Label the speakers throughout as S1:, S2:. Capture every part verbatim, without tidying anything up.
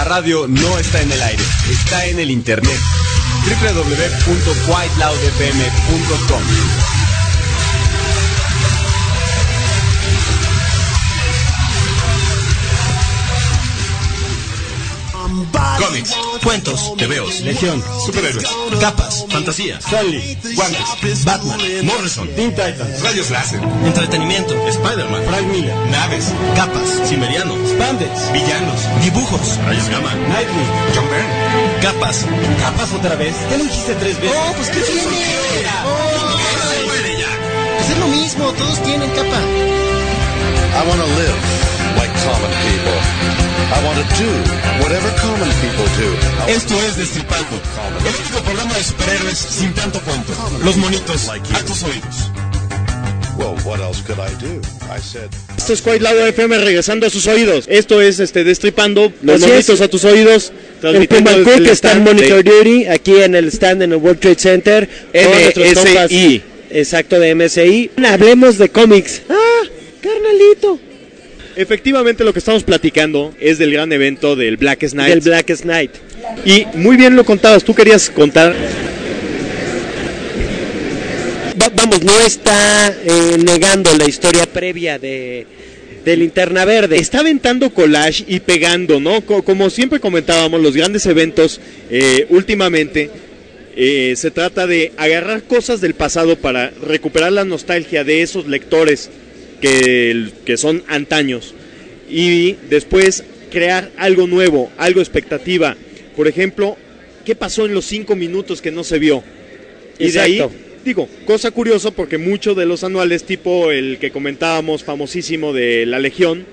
S1: La radio no está en el aire, está en el internet. doble u doble u doble u punto white loud f m punto com.
S2: Cómics, cuentos, tebeos,
S3: legión,
S2: superhéroes, capas, fantasía,
S3: Stanley,
S2: guantes, Batman, Morrison,
S3: Teen Titans,
S2: rayos láser, entretenimiento, Spider-Man,
S3: Frank Miller,
S2: naves, capas, Cimmeriano,
S3: Spandex,
S2: villanos, dibujos, rayos gamma,
S3: Nightwing,
S2: John Byrne, capas.
S3: ¿Capas otra vez? Ya lo dijiste tres veces.
S4: Oh, pues ¿qué tiene? Oh,
S2: ¡Se puede ya!
S4: pues es lo mismo, todos tienen capa.
S5: I want to live like common people. I want to do whatever common people do.
S2: Esto es Destripando, el único programa de superhéroes sin tanto cuento. Los monitos a tus oídos.
S5: Well, what else could I do? I said...
S6: Esto es White Loud F M regresando a sus oídos. Esto es este Destripando, los
S7: Así
S6: monitos
S7: es.
S6: a tus oídos.
S7: El Puma
S6: desde
S7: Cook
S6: el
S7: está en
S6: stand
S7: Monitor
S6: de
S7: Duty, aquí en el stand en el World Trade Center. Todos nuestros
S6: M S I.
S7: compas- Exacto, de M S I. Hablemos de cómics. Ah, carnalito.
S6: Efectivamente, lo que estamos platicando es del gran evento del Blackest Night.
S7: Del Blackest Night.
S6: Y muy bien lo contabas, tú querías contar.
S7: Va- vamos, no está eh, negando la historia previa de, de Linterna Verde.
S6: Está aventando collage y pegando, ¿no? Co- como siempre comentábamos, los grandes eventos eh, últimamente eh, se trata de agarrar cosas del pasado para recuperar la nostalgia de esos lectores que, que son antaños y después crear algo nuevo, algo expectativa. Por ejemplo, ¿qué pasó en los cinco minutos que no se vio? Y de ahí,
S7: Exacto.
S6: digo, cosa curiosa porque muchos de los anuales, tipo el que comentábamos famosísimo de la Legión,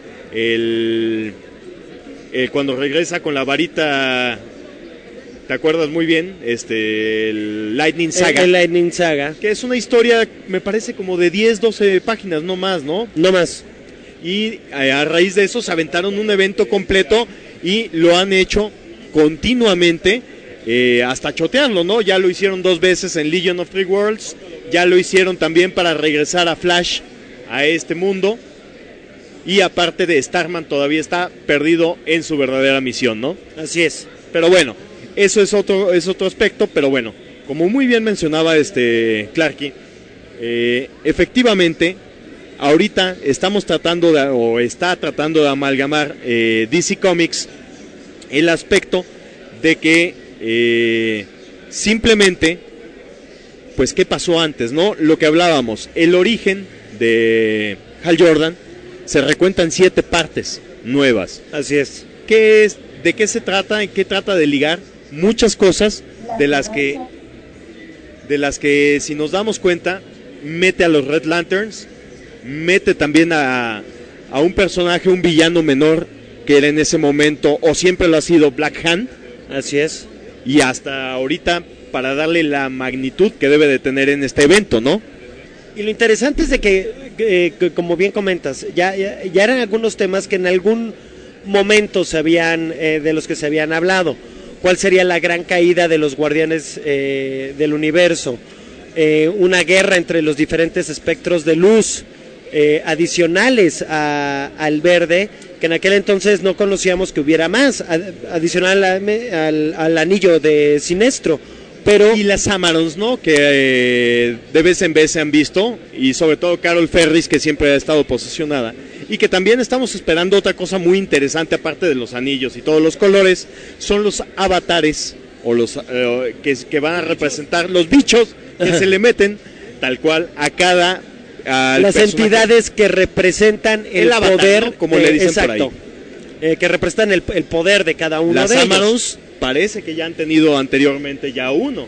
S6: el, el cuando regresa con la varita, ¿te acuerdas muy bien? Este, el Lightning Saga.
S7: El, el Lightning Saga.
S6: Que es una historia, me parece como de diez, doce páginas, no más, ¿no?
S7: No más.
S6: Y a raíz de eso se aventaron un evento completo y lo han hecho continuamente eh, hasta chotearlo, ¿no? Ya lo hicieron dos veces en Legion of Three Worlds, ya lo hicieron también para regresar a Flash a este mundo y aparte de Starman todavía está perdido en su verdadera misión, ¿no?
S7: Así es.
S6: Pero bueno, eso es otro, es otro aspecto, pero bueno, como muy bien mencionaba este Clarky, eh, efectivamente, ahorita estamos tratando de, o está tratando de amalgamar eh, D C Comics el aspecto de que eh, simplemente, pues qué pasó antes, ¿no? Lo que hablábamos, el origen de Hal Jordan se recuenta en siete partes nuevas.
S7: Así es.
S6: ¿Qué es? ¿De qué se trata? ¿En qué trata de ligar? Muchas cosas de las que de las que si nos damos cuenta mete a los Red Lanterns, mete también a, a un personaje, un villano menor que era en ese momento o siempre lo ha sido Black Hand.
S7: Así es.
S6: Y hasta ahorita para darle la magnitud que debe de tener en este evento, ¿no?
S7: Y lo interesante es de que, que, que como bien comentas, ya, ya, ya eran algunos temas que en algún momento se habían, eh, de los que se habían hablado. ¿Cuál sería la gran caída de los guardianes eh, del universo? Eh, una guerra entre los diferentes espectros de luz eh, adicionales a, al verde, que en aquel entonces no conocíamos que hubiera más, ad, adicional a, al, al anillo de Sinestro. Pero
S6: y las Amarons, ¿no? Que eh, de vez en vez se han visto, y sobre todo Carol Ferris, que siempre ha estado posesionada, y que también estamos esperando otra cosa muy interesante, aparte de los anillos y todos los colores, son los avatares, o los eh, que, que van a representar los bichos que se le meten, tal cual, a cada...
S7: Las personaje. Entidades que representan el, el avatar, poder,
S6: ¿no? Como eh, le dicen
S7: exacto,
S6: por ahí.
S7: Eh, que representan el, el poder de cada uno
S6: las
S7: de ellos.
S6: Las Amarons parece que ya han tenido anteriormente ya uno.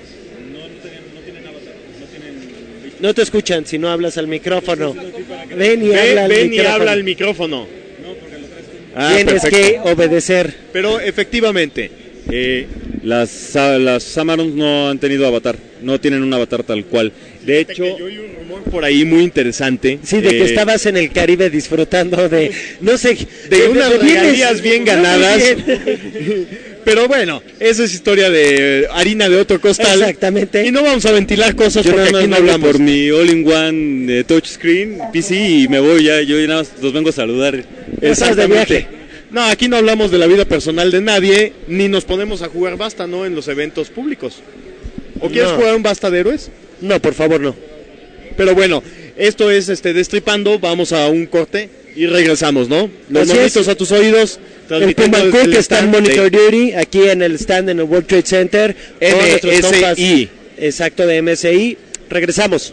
S7: No te escuchan si no hablas al micrófono. Ven y
S6: Ve,
S7: habla al
S6: ven
S7: micrófono.
S6: y habla al micrófono.
S7: Ah, Tienes perfecto. que obedecer.
S6: Pero efectivamente, eh,
S8: las, las Amarons no han tenido avatar, no tienen un avatar tal cual.
S6: De hecho, yo oí un rumor por ahí muy interesante.
S7: Sí, de eh, que estabas en el Caribe disfrutando de, no sé,
S6: de, de unas regalías bien ganadas. Bien. Pero bueno, esa es historia de harina de otro costal.
S7: Exactamente.
S6: Y no vamos a ventilar cosas
S8: yo
S6: porque
S8: nada
S6: aquí no
S8: hablo
S6: hablamos.
S8: por mi all-in-one eh, touchscreen P C y me voy ya, yo nada más los vengo a saludar.
S7: Estás de viaje.
S6: No, aquí no hablamos de la vida personal de nadie, ni nos ponemos a jugar basta, ¿no? En los eventos públicos. ¿O quieres
S7: No.
S6: jugar un basta de héroes?
S7: No, por favor, no.
S6: Pero bueno, esto es este Destripando, vamos a un corte y regresamos, ¿no? Los
S7: Así
S6: monitos
S7: es.
S6: a tus oídos.
S7: El
S6: transmitiendo
S7: Puma
S6: desde
S7: Cook
S6: el
S7: está en
S6: stand
S7: Monitor
S6: de
S7: Duty, aquí en el stand en el World Trade Center. Todos nuestros
S6: M S I.
S7: compas- Exacto, de M S I. Regresamos.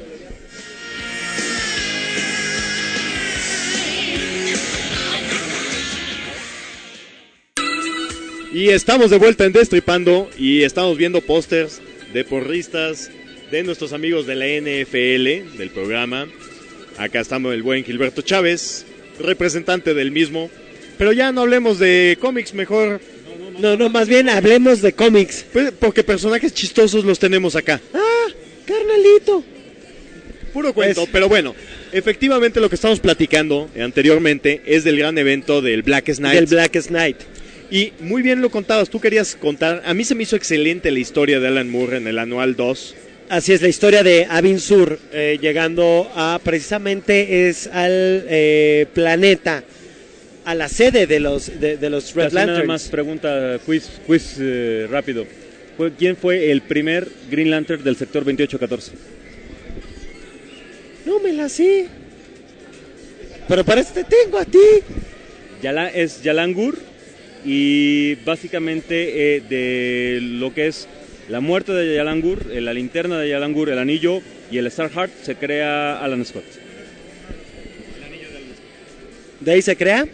S6: Y estamos de vuelta en Destripando y estamos viendo pósters de porristas de nuestros amigos de la N F L, del programa. Acá estamos el buen Gilberto Chávez, representante del mismo. Pero ya no hablemos de cómics, mejor,
S7: No, no, más bien hablemos de cómics.
S6: pues, porque personajes chistosos los tenemos acá.
S7: Ah, carnalito.
S6: Puro cuento,
S7: Pues-
S6: pero bueno, efectivamente lo que estamos platicando anteriormente es del gran evento del Blackest Night.
S7: Del Blackest Night.
S6: Y muy bien lo contabas, tú querías contar, a mí se me hizo excelente la historia de Alan Moore en el anual dos.
S7: Así es, la historia de Abin Sur, eh, llegando a, precisamente es al eh, planeta, a la sede de los, de, de los Red
S8: Casi nada
S7: Lanterns.
S8: más pregunta, quiz, quiz eh, rápido. Fue- ¿Quién fue el primer Green Lantern del sector veintiocho catorce?
S7: No me la sé. Pero para este tengo a ti.
S8: Yala, es Yalan Gur, y básicamente eh, de lo que es la muerte de Yalan Gur, eh, la linterna de Yalan Gur, el anillo y el Starheart, se crea Alan Scott.
S7: ¿De ahí se crea?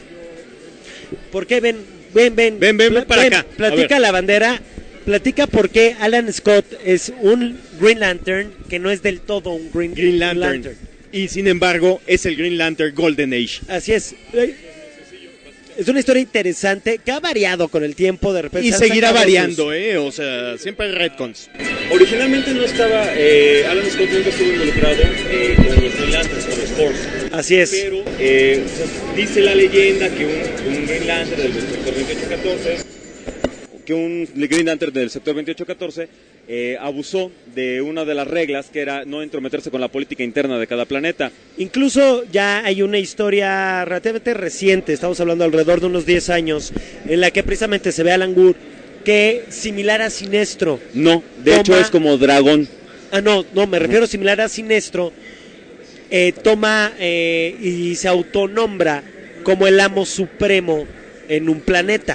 S7: ¿Por qué? Ven, ven, ven.
S6: Ven, ven, ven para acá. A
S7: Platica
S6: ver.
S7: la bandera. Platica por qué Alan Scott es un Green Lantern que no es del todo un Green,
S6: Green Lantern. Y sin embargo, es el Green Lantern Golden Age.
S7: Así es. Eh, Es una historia interesante que ha variado con el tiempo de repente.
S6: Y
S7: se han
S6: seguirá
S7: sacado
S6: variando, ¿eh? O sea, siempre hay retcons.
S8: Originalmente no estaba, eh, Alan Scott nunca estuvo involucrado eh, con los Green Lanterns, con los Force.
S7: sus- Así es.
S8: Pero eh, dice la leyenda que un, un Green Lantern del sector veintiocho catorce, que un Green Lantern del sector veintiocho catorce eh, abusó de una de las reglas, que era no entrometerse con la política interna de cada planeta.
S7: Incluso ya hay una historia relativamente reciente, estamos hablando alrededor de unos diez años, en la que precisamente se ve a Alan Moore que similar a Sinestro.
S8: No, de
S7: Toma-
S8: hecho es como dragón.
S7: Ah, no, no, me refiero similar a Sinestro. eh, toma eh, y se autonombra como el amo supremo en un planeta.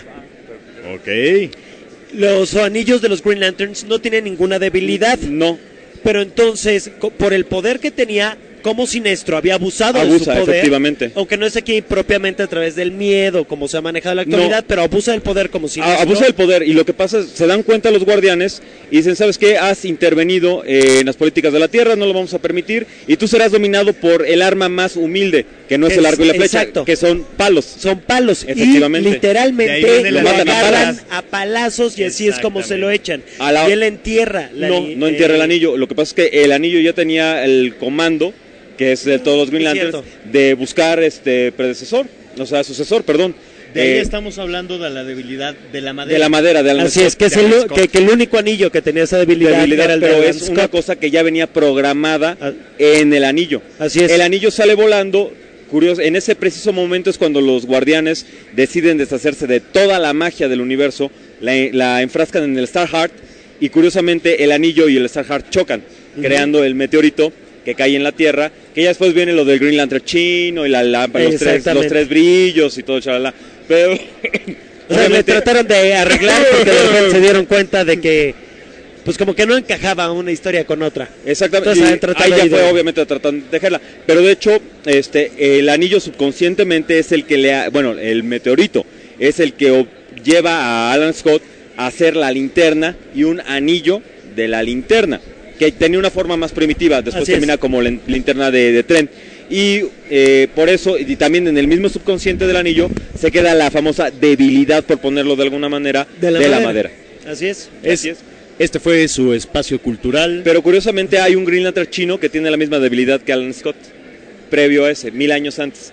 S6: Ok.
S7: Los anillos de los Green Lanterns no tienen ninguna debilidad,
S8: No,
S7: pero entonces, co- por el poder que tenía, como Sinestro había abusado
S8: Abusa,
S7: de su poder,
S8: efectivamente.
S7: aunque no es aquí propiamente a través del miedo, como se ha manejado en la actualidad,
S8: No.
S7: pero abusa del poder como Sinestro.
S8: a- abusa del poder, y lo que pasa es, se dan cuenta los guardianes y dicen, ¿sabes qué? Has intervenido eh, en las políticas de la Tierra, no lo vamos a permitir, y tú serás dominado por el arma más humilde, que no es,
S7: Es-
S8: el arco y la flecha,
S7: exacto.
S8: que son palos.
S7: Son palos,
S8: Efectivamente.
S7: y literalmente
S6: De ahí viene
S7: lo
S8: la
S7: matan
S8: palabra.
S7: a palazos y así es como se lo echan.
S8: A la-
S7: Y él entierra. la
S8: No,
S7: ni-
S8: no entierra
S7: eh,
S8: el anillo. Lo que pasa es que el anillo ya tenía el comando, que es de todos los Green
S7: Es
S8: Lanterns,
S7: cierto.
S8: de buscar este predecesor, o sea, sucesor, perdón.
S1: De ahí
S8: Eh,
S1: estamos hablando de la debilidad de la madera.
S8: de la madera, de Alan
S7: Así
S8: Scott.
S7: es, que, es
S1: de
S7: el,
S1: Alan
S7: u-
S1: Scott.
S7: que, que el único anillo que tenía esa debilidad,
S8: debilidad,
S7: era el de
S8: pero
S7: Alan
S8: es
S7: Scott.
S8: una cosa que ya venía programada
S7: Ah.
S8: en el anillo.
S7: Así es.
S8: El anillo sale volando, curioso, en ese preciso momento es cuando los guardianes deciden deshacerse de toda la magia del universo, la, la enfrascan en el Starheart, y curiosamente el anillo y el Starheart chocan, creando el meteorito que cae en la Tierra, que ya después viene lo del Green Lantern chino y la lámpara, los tres,
S7: Exactamente.
S8: los tres brillos y todo, chalala. Pero
S7: O sea, le
S8: obviamente-
S7: trataron de arreglar porque de repente se dieron cuenta de que, pues como que no encajaba una historia con otra.
S8: Exactamente,
S7: Entonces,
S8: y
S7: han tratado
S8: ahí ya
S7: ahí
S8: fue
S7: de-
S8: obviamente tratando de tejerla, pero de hecho este el anillo subconscientemente es el que le ha, bueno, el meteorito es el que o- lleva a Alan Scott a hacer la linterna y un anillo de la linterna, que tenía una forma más primitiva, después
S7: Así es.
S8: termina como lin- linterna de, de tren. Y eh, por eso, y también en el mismo subconsciente del anillo, se queda la famosa debilidad, por ponerlo de alguna manera, de la, madera.
S7: Así es.
S8: Así es.
S6: Este fue su espacio cultural.
S8: Pero curiosamente hay un Green Lantern chino que tiene la misma debilidad que Alan Scott, previo a ese, mil años antes.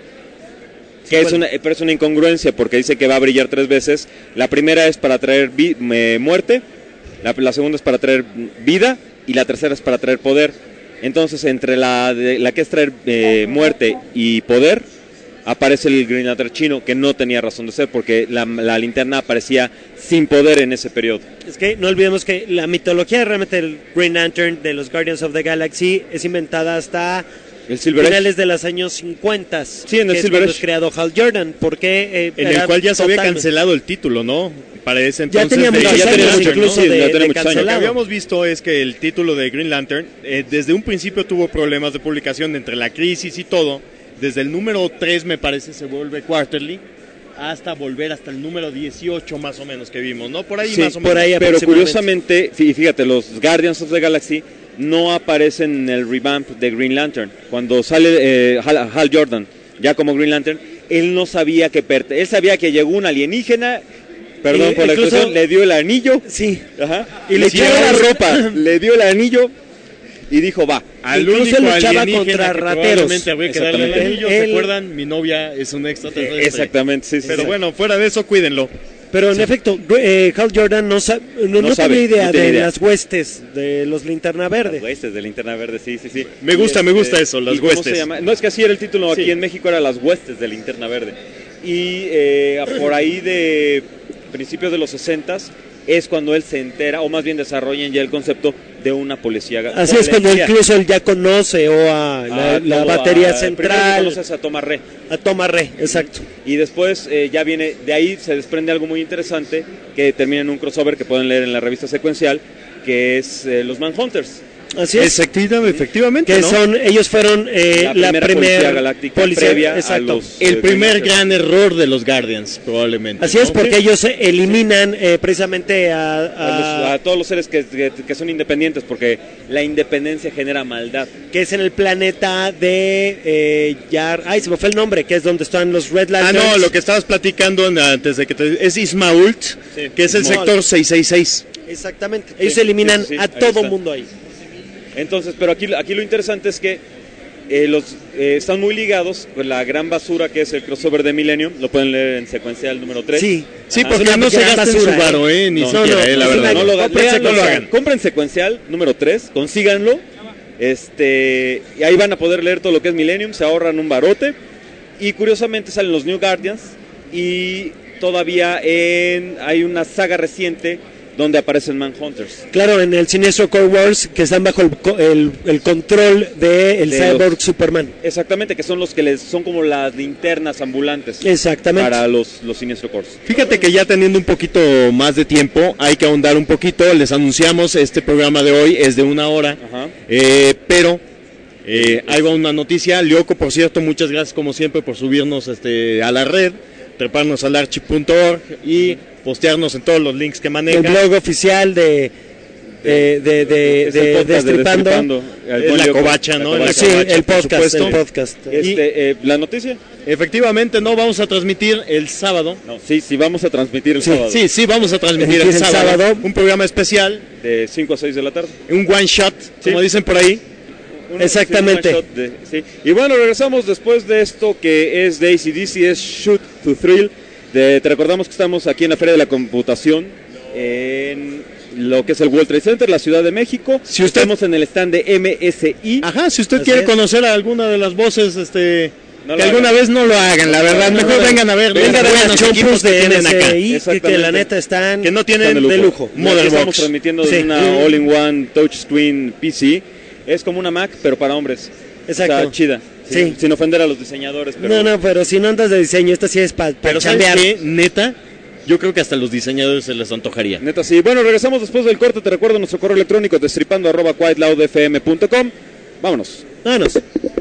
S8: Que es una, pero es una incongruencia porque dice que va a brillar tres veces. La primera es para traer vi- eh, muerte, la, la segunda es para traer vida y la tercera es para traer poder. Entonces entre la, de, la que es traer eh, muerte y poder, aparece el Green Lantern chino, que no tenía razón de ser, porque la, la linterna aparecía sin poder en ese periodo.
S7: Es que no olvidemos que la mitología realmente del Green Lantern de los Guardians of the Galaxy es inventada hasta
S8: el Silver
S7: finales
S8: Age.
S7: de los años cincuenta.
S8: Sí, en el
S7: que
S8: Silver
S7: es
S8: Age.
S7: creado Hal Jordan, porque eh,
S6: En el cual ya se había cancelado el título, ¿no? Para ese entonces.
S7: Ya tenía
S6: de-
S7: muchos
S8: ya tenía
S7: años
S8: mucho,
S7: incluso
S8: ¿no? Sí,
S7: de,
S8: ya tenía
S7: de
S8: muchos años.
S6: Lo que
S7: cancelado.
S6: habíamos visto es que el título de Green Lantern eh, desde un principio tuvo problemas de publicación entre la crisis y todo. Desde el número tres me parece se vuelve Quarterly hasta volver hasta el número dieciocho más o menos que vimos, ¿no? Por ahí
S8: Sí,
S6: más o
S7: por
S6: menos.
S7: ahí
S8: Pero
S7: aproximadamente.
S8: curiosamente, fí- fíjate, los Guardians of the Galaxy no aparecen en el revamp de Green Lantern. Cuando sale eh, Hal, Hal Jordan ya como Green Lantern, él no sabía que perte, él sabía que llegó un alienígena, perdón
S7: Y
S8: por la
S7: incluso-
S8: expresión, le dio el anillo,
S7: Sí.
S8: ajá,
S7: Y
S8: y
S7: le
S8: le echó
S7: echaba
S8: la
S7: el-
S8: ropa, le dio el anillo y dijo, va.
S6: Al
S7: Incluso
S6: único
S7: luchaba
S6: alienígena
S7: contra
S6: que
S7: rateros.
S6: probablemente habría que darle el
S8: Exactamente.
S6: anillo,
S7: Él-
S6: ¿se acuerdan? Mi novia es un extraterrestre.
S8: Exactamente, sí, sí.
S6: Pero
S8: sí.
S6: bueno, fuera de eso, cuídenlo.
S7: Pero en efecto, eh, Hal Jordan no, sa- no,
S8: No
S7: no
S8: sabe,
S7: tenía idea
S8: no tiene
S7: de
S8: idea.
S7: las huestes de los Linterna Verde.
S8: Las huestes de Linterna Verde, sí, sí, sí.
S6: Me gusta,
S8: Y
S6: me gusta eso, las
S8: ¿y cómo
S6: huestes.
S8: se llama? No, es que así era el título aquí
S6: Sí.
S8: en México, era Las Huestes de Linterna Verde. Y eh, por ahí de principios de los sesentas es cuando él se entera, o más bien desarrollan ya el concepto de una policía.
S7: Así es cuando
S8: policía.
S7: incluso él ya conoce o a la,
S8: A
S7: la
S8: todo-
S7: batería
S8: a- primero que
S7: central,
S8: conoces a Thomas Re.
S7: a Toma Re, exacto.
S8: Y después eh, ya viene, de ahí se desprende algo muy interesante que termina en un crossover que pueden leer en la revista secuencial, que es eh, los Manhunters.
S7: Así es.
S6: Efectiva- efectivamente,
S7: Que
S6: ¿no?
S7: son, ellos fueron eh,
S8: La
S7: la,
S8: primera
S7: primera
S8: policía galáctica previa a
S7: exacto.
S8: los-
S6: El
S8: eh,
S6: primer
S8: Green
S6: gran error de los Guardians, probablemente.
S7: Así
S6: ¿no?
S7: es, porque ellos eh, eliminan eh, precisamente a,
S8: A,
S7: a-
S8: los- a todos los seres que, que- que son independientes, porque la independencia genera maldad.
S7: que es en el planeta de eh, Yar, ay se me fue el nombre, que es donde están los Red
S6: Ah,
S7: Lanterns.
S6: no, lo que estabas platicando en- antes de que te... Es Ismault,
S8: Sí,
S6: que es el
S8: Ismault.
S6: sector seiscientos sesenta y seis.
S7: Exactamente. Ellos
S8: Sí,
S7: eliminan
S8: sí, sí, sí,
S7: a
S8: ahí
S7: todo
S8: está.
S7: mundo ahí.
S8: Entonces, pero aquí, aquí lo interesante es que eh, los eh, están muy ligados con la gran basura que es el crossover de Millennium. Lo pueden leer en secuencial número tres.
S7: Sí.
S6: Sí,
S8: Ajá.
S6: porque
S7: Es una
S6: no se
S7: gran
S6: gasten
S7: basura,
S6: su varo, eh, ni
S8: No,
S6: siquiera,
S7: no,
S6: eh, la
S7: es
S6: verdad.
S7: una-
S8: No lo, hagan,
S7: Compren
S8: léanlo, no lo
S7: secuencial.
S8: hagan. Compren secuencial número tres, consíganlo. Este, y ahí van a poder leer todo lo que es Millennium, se ahorran un barote. Y curiosamente salen los New Guardians. Y todavía en, hay una saga reciente donde aparecen Manhunters.
S7: Claro, en el Siniestro Core Wars, que están bajo el, co- el, el control del
S8: De
S7: Cyborg
S8: los-
S7: Superman.
S8: Exactamente, que son los que les son como las linternas ambulantes
S7: Exactamente.
S8: para los, los Siniestro Corps.
S6: Fíjate que ya teniendo un poquito más de tiempo, hay que ahondar un poquito. Les anunciamos, este programa de hoy es de una hora,
S8: Ajá.
S6: eh, pero eh, ahí va una noticia. Lyoko, por cierto, muchas gracias como siempre por subirnos este, a la red, treparnos al archi punto org y postearnos en todos los links que
S7: El
S6: maneja.
S7: blog oficial de, de, de, de,
S8: Es el
S7: de
S8: podcast de
S7: Destripando.
S8: Destripando. El
S6: Es
S8: buen
S6: la
S8: Lyoko.
S6: covacha,
S8: La
S6: ¿no?
S8: covacha.
S6: La
S7: Sí,
S6: covacha,
S7: el
S6: por
S7: podcast,
S6: supuesto.
S7: el podcast.
S8: Este, eh, ¿La noticia?
S6: Efectivamente, no vamos a transmitir el sábado.
S8: No, sí, sí, vamos a transmitir el
S7: Sí,
S8: sábado.
S6: Sí, sí, vamos a transmitir el,
S7: El
S6: sábado,
S7: sábado.
S6: un programa especial,
S8: De cinco a seis de la tarde.
S6: un one shot, como
S8: Sí.
S6: dicen por ahí.
S8: Un-
S7: Exactamente.
S8: sí, un one shot de- sí. Y bueno, regresamos después de esto que es de A C D C, es Shoot to Thrill. De- te recordamos que estamos aquí en la Feria de la Computación, en lo que es el World Trade Center, la Ciudad de México.
S6: Si usted-
S8: Estamos en el stand de M S I.
S6: Ajá, si usted
S7: Así
S6: quiere
S7: es.
S6: conocer a alguna de las voces, este,
S8: No
S6: que
S8: lo
S6: alguna
S8: hagan.
S6: vez no lo hagan, la verdad,
S8: No, no,
S6: mejor
S8: no.
S6: vengan a ver,
S7: Vengan a ver
S6: buenos
S7: los
S6: equipos
S7: shows
S6: que
S7: de
S6: tienen acá,
S7: M S I, que, que
S8: Exactamente.
S7: la neta están...
S6: que no tienen
S8: Están
S6: de lujo,
S8: Aquí
S6: Motherbox.
S8: estamos transmitiendo desde
S7: Sí.
S8: una all-in-one touchscreen P C. Es como una Mac, pero para hombres.
S7: Exacto.
S8: Está chida.
S7: Sí.
S8: Sin ofender a los diseñadores, pero...
S7: No, no, pero si no andas de diseño, esta sí es para
S6: Pero ¿sabes
S7: chambear.
S6: qué? Neta, yo creo que hasta los diseñadores se les antojaría.
S8: Neta, sí. Bueno, regresamos después del corte. Te recuerdo nuestro correo electrónico destripando arroba quiet loud f m punto com. Vámonos.
S7: Vámonos.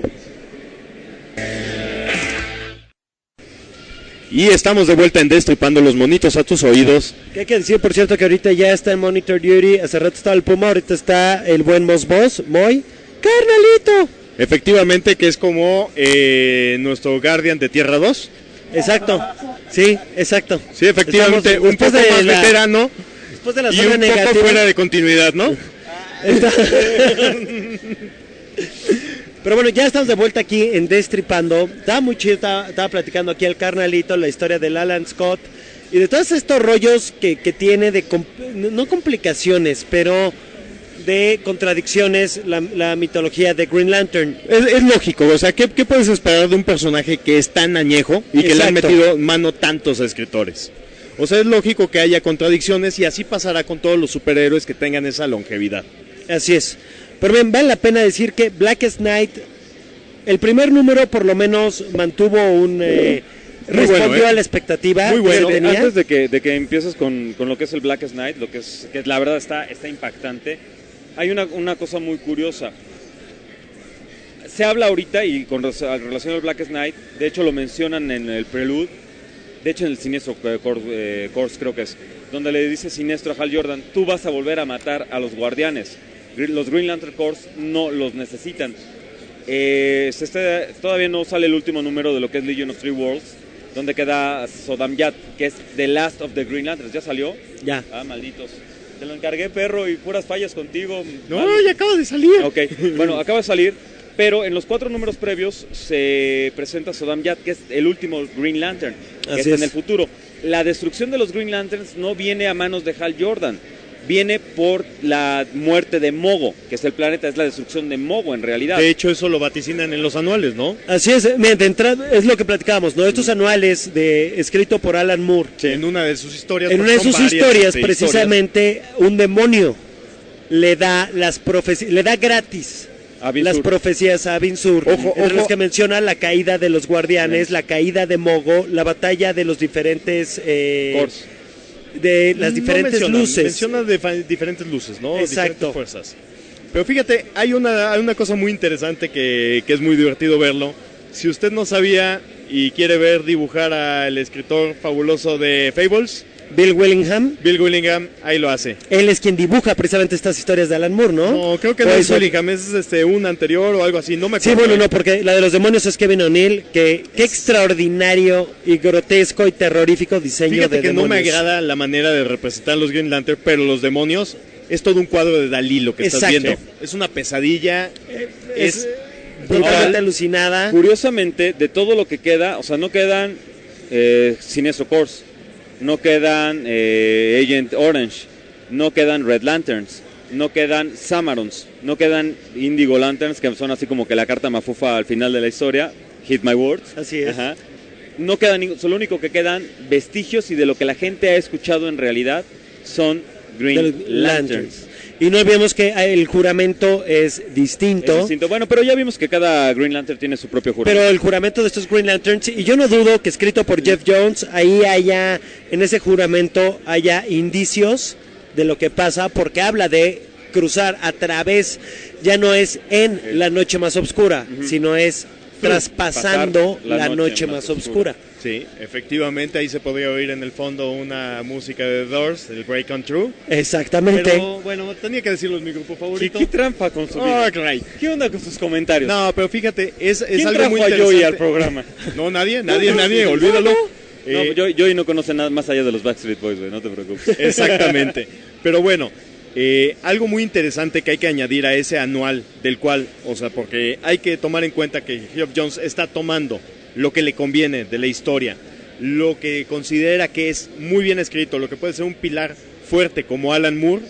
S6: Y estamos de vuelta en Destripando los monitos a tus oídos.
S7: Que hay que decir, por cierto, que ahorita ya está en Monitor Duty. Hace rato estaba el Puma, ahorita está el buen Moss Boss, Moy. ¡Carnalito!
S6: Efectivamente, que es como eh, nuestro Guardian de Tierra dos.
S7: Exacto. Sí, exacto.
S6: Sí, efectivamente,
S7: Estamos-
S6: un poco
S7: después de
S6: más
S7: la-
S6: veterano
S7: Después de la
S6: y
S7: zona
S6: un poco
S7: negativa.
S6: fuera de continuidad, ¿no?
S7: Está- Pero bueno, ya estamos de vuelta aquí en Destripando. Estaba muy chido, estaba, estaba platicando aquí el carnalito, la historia del Alan Scott y de todos estos rollos que, que tiene de, compl- no complicaciones, pero de contradicciones la, la mitología de Green Lantern.
S6: Es, es lógico, o sea, ¿qué, ¿qué puedes esperar de un personaje que es tan añejo y que Exacto. le han metido mano tantos escritores? O sea, es lógico que haya contradicciones y así pasará con todos los superhéroes que tengan esa longevidad.
S7: Así es. Pero bien, vale la pena decir que Blackest Night, el primer número por lo menos mantuvo un... Eh, respondió
S6: bueno, ¿eh?
S7: a la expectativa.
S8: Muy bueno.
S7: que tenía.
S8: Antes de que, de que empieces con, con lo que es el Blackest Night, lo que es que la verdad está, está impactante, hay una, una cosa muy curiosa. Se habla ahorita, y con relación al Blackest Night, de hecho lo mencionan en el Prelude, de hecho en el Siniestro eh, Corps creo que es, donde le dice Siniestro a Hal Jordan, tú vas a volver a matar a los Guardianes. Los Green Lantern Corps no los necesitan. Eh, se está, todavía no sale el último número de lo que es Legion of Three Worlds, donde queda Sodam Yat, que es The Last of the Green Lanterns. ¿Ya salió?
S7: Ya.
S8: Ah, malditos. Te lo encargué, perro, y puras fallas contigo.
S6: No,
S8: Mal.
S6: ya acaba de salir.
S8: Ok, bueno, acaba de salir, pero en los cuatro números previos se presenta Sodam Yat, que es el último Green Lantern, que
S7: Así
S8: está
S7: es.
S8: en el futuro. La destrucción de los Green Lanterns no viene a manos de Hal Jordan, viene por la muerte de Mogo, que es el planeta, es la destrucción de Mogo en realidad.
S6: De hecho, eso lo vaticinan en los anuales, ¿no?
S7: Así es, mira, de entrada, es lo que platicábamos, ¿no? Estos anuales de escrito por Alan Moore.
S6: Sí. En una de sus historias.
S7: En una de sus
S6: varias,
S7: historias,
S6: este,
S7: precisamente, historias. un demonio le da las profecías, le da gratis
S8: Abin
S7: las
S8: Sur.
S7: profecías a Abin Sur,
S6: Ojo,
S7: entre
S6: ojo.
S7: los que menciona la caída de los guardianes, la caída de Mogo, la batalla de los diferentes eh,
S8: Corps.
S7: de las
S6: No
S7: diferentes
S6: menciona,
S7: luces.
S6: Menciona de diferentes luces, ¿no?
S7: Exacto.
S6: Diferentes fuerzas. Pero fíjate, hay una, hay una cosa muy interesante que, que es muy divertido verlo. Si usted no sabía y quiere ver dibujar al escritor fabuloso de Fables,
S7: Bill Willingham,
S6: Bill Willingham, ahí lo hace.
S7: él es quien dibuja precisamente estas historias de Alan Moore, ¿no?
S6: No, creo que
S7: O
S6: no es
S7: eso-
S6: Willingham, es este, un anterior o algo así, no me
S7: Sí,
S6: acuerdo.
S7: bueno, no, porque la de los demonios es Kevin O'Neill, que qué extraordinario y grotesco y terrorífico diseño
S6: Fíjate
S7: de
S6: que
S7: demonios.
S6: no me agrada la manera de representar a los Green Lantern, pero los demonios es todo un cuadro de Dalí lo que estás
S7: Exacto.
S6: viendo. Es una pesadilla,
S7: Es
S6: es
S7: brutalmente
S8: Ahora,
S7: alucinada.
S8: Curiosamente, de todo lo que queda, o sea, no quedan eh, Siniestro Corps, no quedan eh, Agent Orange, no quedan Red Lanterns, no quedan Samarons, no quedan Indigo Lanterns, que son así como que la carta mafufa al final de la historia, Hit My Words.
S7: Así es.
S8: Ajá. No quedan, ningún- lo único que quedan vestigios y de lo que la gente ha escuchado en realidad son Green
S7: Del-
S8: Lanterns.
S7: Lanterns. Y no olvidemos que el juramento es distinto.
S8: Es distinto. Bueno, pero ya vimos que cada Green Lantern tiene su propio juramento.
S7: Pero el juramento de estos Green Lanterns, y yo no dudo que escrito por Jeff Jones, ahí haya, en ese juramento, haya indicios de lo que pasa, porque habla de cruzar a través, ya no es en la noche más oscura, sino es traspasando
S8: Pasar la
S7: la,
S8: noche
S7: noche,
S8: más
S7: más
S8: oscura.
S7: oscura.
S6: Sí, efectivamente, ahí se podría oír en el fondo una música de The Doors, el Great Come True.
S7: Exactamente.
S6: Pero bueno, tenía que decirlo, es mi grupo
S8: ¿Qué,
S6: favorito.
S8: qué trampa con su
S6: Oh,
S8: vida?
S6: caray.
S8: ¿Qué onda con sus comentarios?
S6: No, pero fíjate, es, es
S8: ¿Quién
S6: algo
S8: trajo
S6: muy
S8: a
S6: interesante.
S8: Joey al programa?
S6: No, nadie, nadie,
S8: No, no,
S6: nadie,
S8: no,
S6: olvídalo.
S8: No,
S6: Eh,
S8: Joey, Joey no conoce nada más allá de los Backstreet Boys, güey, no te preocupes.
S6: Exactamente. Pero bueno, eh, algo muy interesante que hay que añadir a ese anual del cual, o sea, porque hay que tomar en cuenta que Geoff Jones está tomando lo que le conviene de la historia, lo que considera que es muy bien escrito, lo que puede ser un pilar fuerte como Alan Moore,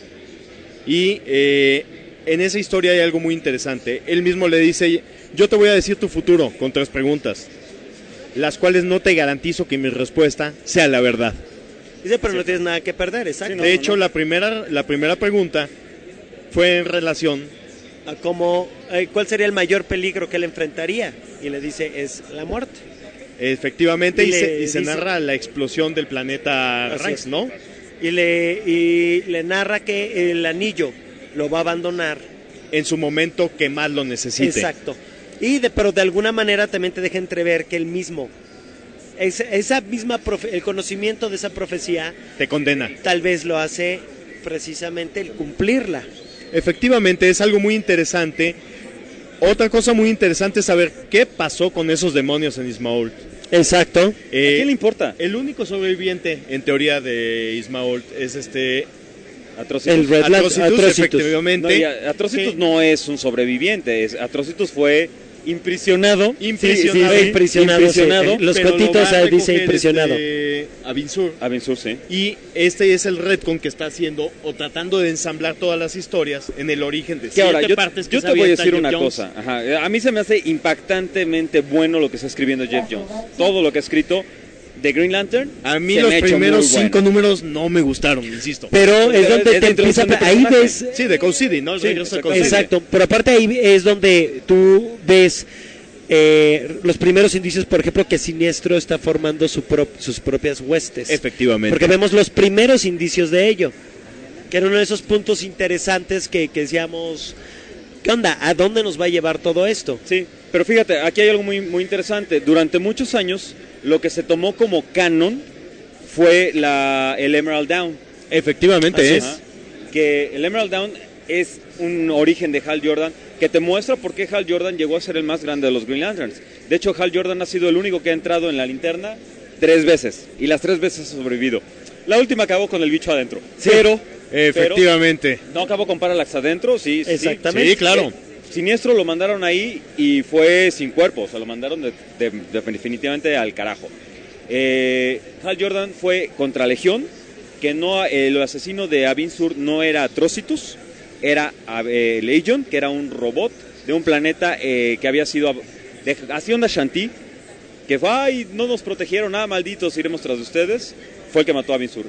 S6: y eh, en esa historia hay algo muy interesante. Él mismo le dice, yo te voy a decir tu futuro con tres preguntas, las cuales no te garantizo que mi respuesta sea la verdad.
S7: Dice, pero no tienes nada que perder, exacto.
S8: Sí, no,
S6: De hecho, la primera, la primera pregunta fue en relación,
S7: A cómo, eh, ¿cuál sería el mayor peligro que él enfrentaría? Y le dice, es la muerte.
S6: efectivamente,
S7: Y
S6: y,
S7: le
S6: se, y se
S7: dice-
S6: narra la explosión del planeta
S7: Así
S6: Rex,
S7: es.
S6: ¿no?
S7: Y le, y le narra que el anillo lo va a abandonar.
S6: En su momento que más lo necesite.
S7: Exacto. Y de, pero de alguna manera también te deja entrever que él mismo, esa, esa misma profe- el conocimiento de esa profecía,
S6: Te condena.
S7: tal vez lo hace precisamente el cumplirla.
S6: Efectivamente, es algo muy interesante. Otra cosa muy interesante es saber qué pasó con esos demonios en Ismault.
S7: Exacto.
S6: Eh,
S8: ¿A quién le importa?
S6: El único sobreviviente, en teoría, de Ismault es este
S8: Atrocitus.
S7: El Red Lan-
S6: Atrocitus,
S7: Atrocitus.
S6: efectivamente.
S8: No, y a- Atrocitus
S6: que-
S8: no es un sobreviviente, es, Atrocitus fue impresionado.
S6: Impresionado.
S8: Sí, sí,
S7: Impresionado,
S8: impresionado.
S7: sí. Los
S6: pero lo
S7: cuentitos
S6: va a
S7: eh, dice
S6: recoger,
S7: impresionado.
S6: este, Avinsur.
S8: Avinsur, sí.
S6: Y este es el retcon que está haciendo o tratando de ensamblar todas las historias en el origen de
S8: Que
S6: siete
S8: ahora, yo,
S6: partes que
S8: yo
S6: se
S8: te voy a
S6: avienta
S8: decir
S6: Jeff
S8: una
S6: Jones.
S8: cosa. Ajá. A mí se me hace impactantemente bueno lo que está escribiendo Jeff Jones. Todo lo que ha escrito de Green Lantern.
S6: A mí
S8: se
S6: los
S8: me ha hecho
S6: primeros
S8: muy
S6: cinco
S8: bueno.
S6: números no me gustaron, insisto.
S7: Pero es
S8: Es
S7: donde
S8: de
S7: te empieza,
S8: introducción de
S7: ahí
S8: personaje.
S7: ves,
S6: Sí, de Cold City, ¿no? El
S8: Sí,
S6: regreso de
S8: exacto.
S6: Cold City.
S7: exacto, pero aparte ahí es donde tú ves eh, los primeros indicios, por ejemplo, que Siniestro está formando su pro- sus propias huestes.
S6: Efectivamente.
S7: Porque vemos los primeros indicios de ello, que era uno de esos puntos interesantes que, que decíamos, ¿qué onda? ¿A dónde nos va a llevar todo esto?
S8: Sí, pero fíjate, aquí hay algo muy, muy interesante. Durante muchos años, lo que se tomó como canon fue la, el Emerald Dawn.
S6: Efectivamente
S8: Así
S6: es.
S8: Ajá. Que el Emerald Dawn es un origen de Hal Jordan que te muestra por qué Hal Jordan llegó a ser el más grande de los Green Lanterns. De hecho, Hal Jordan ha sido el único que ha entrado en la linterna tres veces y las tres veces ha sobrevivido. La última acabó con el bicho adentro.
S6: Sí,
S8: pero,
S6: efectivamente.
S8: pero no acabó con Parallax adentro, sí, sí,
S7: Exactamente.
S6: Sí, claro.
S8: Eh, Siniestro lo mandaron ahí y fue sin cuerpo, o sea, lo mandaron de- de- de- definitivamente al carajo. Eh, Hal Jordan fue contra Legión, que no, eh, el asesino de Avinsur no era Atrocitus, era eh, Legion, que era un robot de un planeta eh, que había sido de Hacienda Shanti, que fue, ay, no nos protegieron, nada, malditos, iremos tras de ustedes, fue el que mató a Avinsur.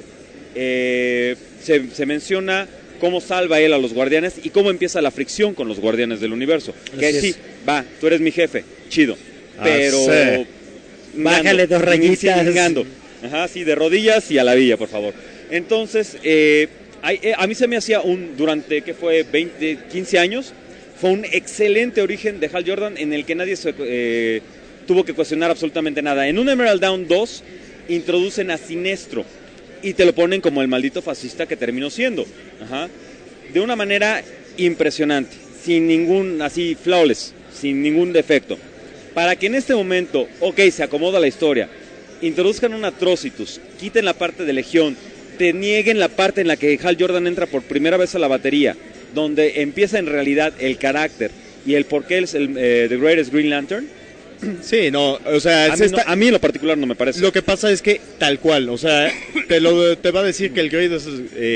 S8: Eh, se, se menciona cómo salva él a los guardianes y cómo empieza la fricción con los guardianes del universo. Que
S7: Así
S8: sí,
S7: es.
S8: va, tú eres mi jefe, chido, pero...
S6: sí.
S7: Bájale dos rayitas.
S8: Chingando. Ajá, sí, de rodillas y a la villa, por favor. Entonces, eh, hay- eh, a mí se me hacía un, durante, ¿qué fue? veinte, quince años, fue un excelente origen de Hal Jordan en el que nadie se, eh, tuvo que cuestionar absolutamente nada. En un Emerald Dawn dos, introducen a Sinestro y te lo ponen como el maldito fascista que terminó siendo. Ajá. De una manera impresionante, sin ningún, así, flawless, sin ningún defecto. Para que en este momento, ok, se acomoda la historia, introduzcan un Atrocitus, quiten la parte de Legión, te nieguen la parte en la que Hal Jordan entra por primera vez a la batería, donde empieza en realidad el carácter y el por qué es el eh, The Greatest Green Lantern.
S6: Sí, no, o sea,
S8: A
S6: se
S8: mí, no-
S6: está-
S8: a mí en lo particular no me parece.
S6: lo que pasa es que tal cual, o sea, te, lo, te va a decir que el greatest,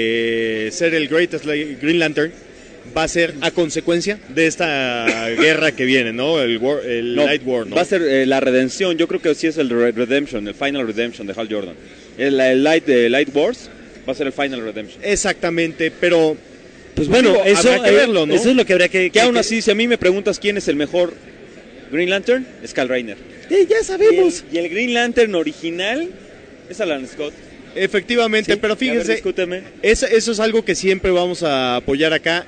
S6: eh, ser el greatest Green Lantern va a ser a consecuencia de esta guerra que viene, ¿no? El, war, el
S8: No,
S6: Light War, ¿no?
S8: va a ser eh, la redención. Yo creo que sí es el re- Redemption, el Final Redemption de Hal Jordan. El, el Light, de Light Wars va a ser el Final Redemption.
S6: Exactamente, pero
S7: Pues bueno,
S6: digo,
S7: eso,
S6: habrá que
S7: eh,
S6: verlo, ¿no?
S7: eso es lo que habría que...
S8: Que
S7: que-
S8: aún
S7: que-
S8: así, si a mí me preguntas quién es el mejor Green Lantern, es Kal Rayner.
S7: Eh, ya
S8: Y el,
S7: sabemos.
S8: y el Green Lantern original es Alan Scott.
S6: efectivamente,
S8: Sí,
S6: pero
S8: a ver,
S6: fíjense,
S8: discúteme.
S6: eso, eso es algo que siempre vamos a apoyar acá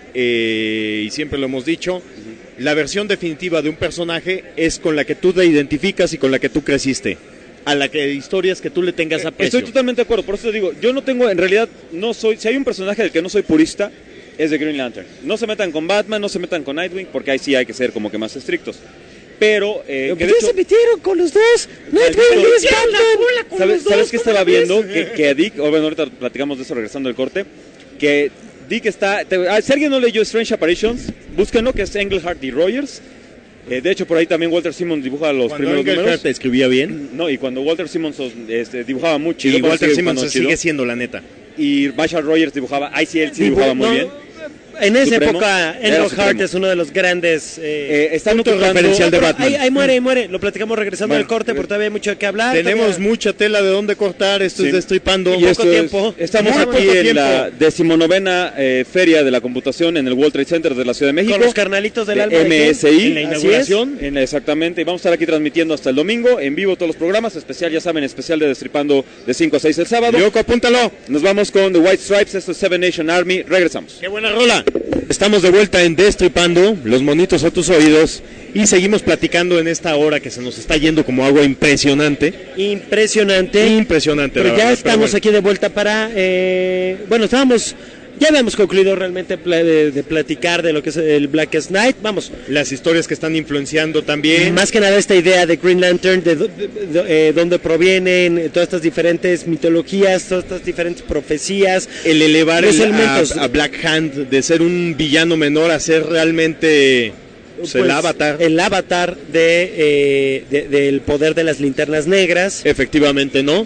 S6: eh, y siempre lo hemos dicho. La versión definitiva de un personaje es con la que tú te identificas y con la que tú creciste, a la que historias que tú le tengas aprecio.
S8: Estoy totalmente de acuerdo, por eso te digo, yo no tengo, en realidad, no soy, si hay un personaje del que no soy purista, es de Green Lantern. No se metan con Batman, no se metan con Nightwing, porque ahí sí hay que ser como que más estrictos. Pero, eh, que de
S7: ya
S8: hecho,
S7: se metieron con los dos. Nightwing
S8: Maldito.
S7: y Batman.
S8: ¿sabes, ¿sabes qué estaba viendo? Que, que Dick, o bueno, ahorita platicamos de eso regresando del corte, que Dick está, te- ah, si alguien no leyó Strange Apparitions, búsquenlo, que es Englehart y Rogers. Eh, de hecho, por ahí también Walter Simmons dibuja los
S6: Cuando
S8: primeros
S6: Engelhart
S8: números.
S6: te escribía bien,
S8: No, y cuando Walter Simmons este, dibujaba muy chido.
S6: y
S8: bueno,
S6: Walter
S8: sigue
S6: Simmons
S8: dibujando
S6: sigue
S8: chido.
S6: siendo la neta.
S8: Y Marshall Rogers dibujaba, ahí sí, él sí
S7: Dibu-
S8: dibujaba muy
S7: no,
S8: bien.
S7: En esa
S8: Supremo.
S7: época,
S8: Era
S7: Engelhart
S8: Supremo.
S7: es uno de los grandes... eh,
S8: Eh, están
S6: punto
S8: ocupando-
S6: referencial de
S7: pero
S6: Batman.
S7: ahí, ahí muere, ahí muere. Lo platicamos regresando
S8: Bueno,
S7: del corte porque todavía hay mucho que hablar.
S6: Tenemos
S7: todavía-
S6: mucha tela de dónde cortar, esto
S8: Sí.
S6: es Destripando.
S8: Y esto
S7: poco
S8: es-
S7: tiempo.
S8: estamos
S6: Muy
S8: aquí
S6: poco
S8: en
S6: tiempo.
S8: la decimonovena eh, Feria de la Computación en el World Trade Center de la Ciudad de México.
S7: Con los carnalitos del
S8: de
S7: alma. de
S8: M S
S7: Ken,
S8: I,
S7: en la
S8: así
S7: inauguración.
S8: es, en la- exactamente, y vamos a estar aquí transmitiendo hasta el domingo, en vivo todos los programas, especial, ya saben, especial de Destripando de cinco a seis el sábado.
S6: Yoko, apúntalo.
S8: Nos vamos con The White Stripes, esto es Seven Nation Army, regresamos.
S6: ¡Qué buena rola! Estamos de vuelta en Destripando, los monitos a tus oídos, y seguimos platicando en esta hora que se nos está yendo como agua impresionante.
S7: Impresionante.
S6: Impresionante,
S7: Pero
S6: la
S7: ya
S6: verdad,
S7: estamos
S6: pero bueno.
S7: aquí de vuelta para... eh, bueno, estábamos... Ya habíamos concluido realmente pla- de, de platicar de lo que es el Blackest Night. Vamos,
S6: Las historias que están influenciando también.
S7: más que nada esta idea de Green Lantern, de, do- de- de- eh, dónde provienen, eh, todas estas diferentes mitologías, todas estas diferentes profecías.
S6: El elevar
S7: Los
S6: el-
S7: elementos.
S6: a, a Black Hand de ser un villano menor a ser realmente pues, el avatar.
S7: El avatar de, eh, de- del poder de las linternas negras.
S6: Efectivamente, ¿no?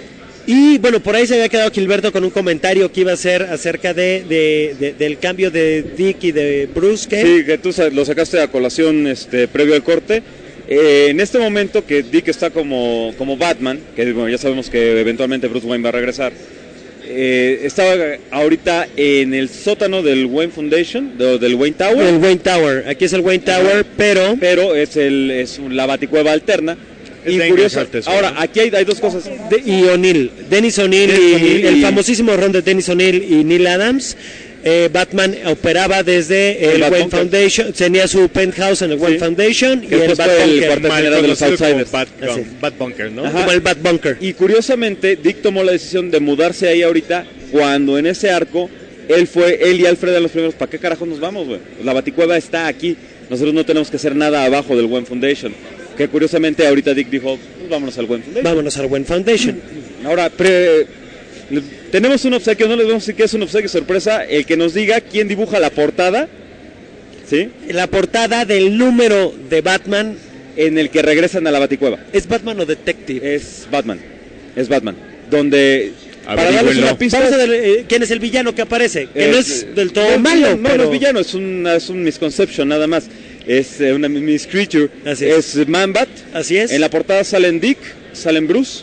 S7: Y bueno, por ahí se había quedado Gilberto con un comentario que iba a hacer acerca de, de- de- del cambio de Dick y de Bruce. ¿qué?
S8: Sí, que tú sa- lo sacaste a colación este, previo al corte. Eh, en este momento que Dick está como, como Batman, que bueno, ya sabemos que eventualmente Bruce Wayne va a regresar, eh, estaba ahorita en el sótano del Wayne Foundation, de- del Wayne Tower,
S7: El Wayne Tower. Aquí es el Wayne Tower, pero
S8: pero es, el, es la baticueva alterna.
S6: Es
S8: Y
S6: de
S8: curioso,
S6: Ingrid Saltes,
S8: ahora
S6: ¿no?
S8: aquí hay, hay dos cosas.
S7: de- y O'Neill, Dennis O'Neill
S8: Dennis
S7: y
S8: O'Neill
S7: el
S8: y-
S7: famosísimo ron de Dennis O'Neill y Neil Adams. Eh, Batman operaba desde el,
S8: El Bat
S7: Wayne
S8: Bunker.
S7: Foundation, tenía su penthouse en el Wayne
S8: Sí.
S7: Foundation y
S8: Que
S7: el
S8: después
S7: Bat
S8: fue el
S7: Bunker,
S8: cuartel
S6: Mal
S8: general de los
S6: conocido como
S8: Outsiders.
S6: Bat,
S7: Así.
S6: Bat Bunker, ¿no?
S8: Ajá.
S7: como el Bat Bunker.
S8: Y curiosamente, Dick tomó la decisión de mudarse ahí ahorita, cuando en ese arco, él fue, él y Alfred eran los primeros. ¿Para qué carajo nos vamos, güey? La baticueva está aquí. Nosotros no tenemos que hacer nada abajo del Wayne Foundation. Que curiosamente ahorita Dick dijo, pues vámonos al Wayne Foundation.
S7: Vámonos al Wayne Foundation.
S8: Ahora, pre- le- tenemos un obsequio, no les vamos a decir que es un obsequio sorpresa, el que nos diga quién dibuja la portada, ¿sí?
S7: La portada del número de Batman,
S8: En el que regresan a la baticueva.
S7: ¿es Batman o Detective?
S8: Es Batman, es Batman. Donde, para darles
S6: Averígüenlo.
S8: una pista...
S7: Vamos a ver eh, quién es el villano que aparece, que no es del todo
S8: no es
S7: malo,
S8: villano, no,
S7: pero
S8: no es villano, es un, es un misconception nada más. Es eh, una miscreature.
S7: Así es.
S8: Es Man-Bat.
S7: así es.
S8: En la portada salen Dick, salen Bruce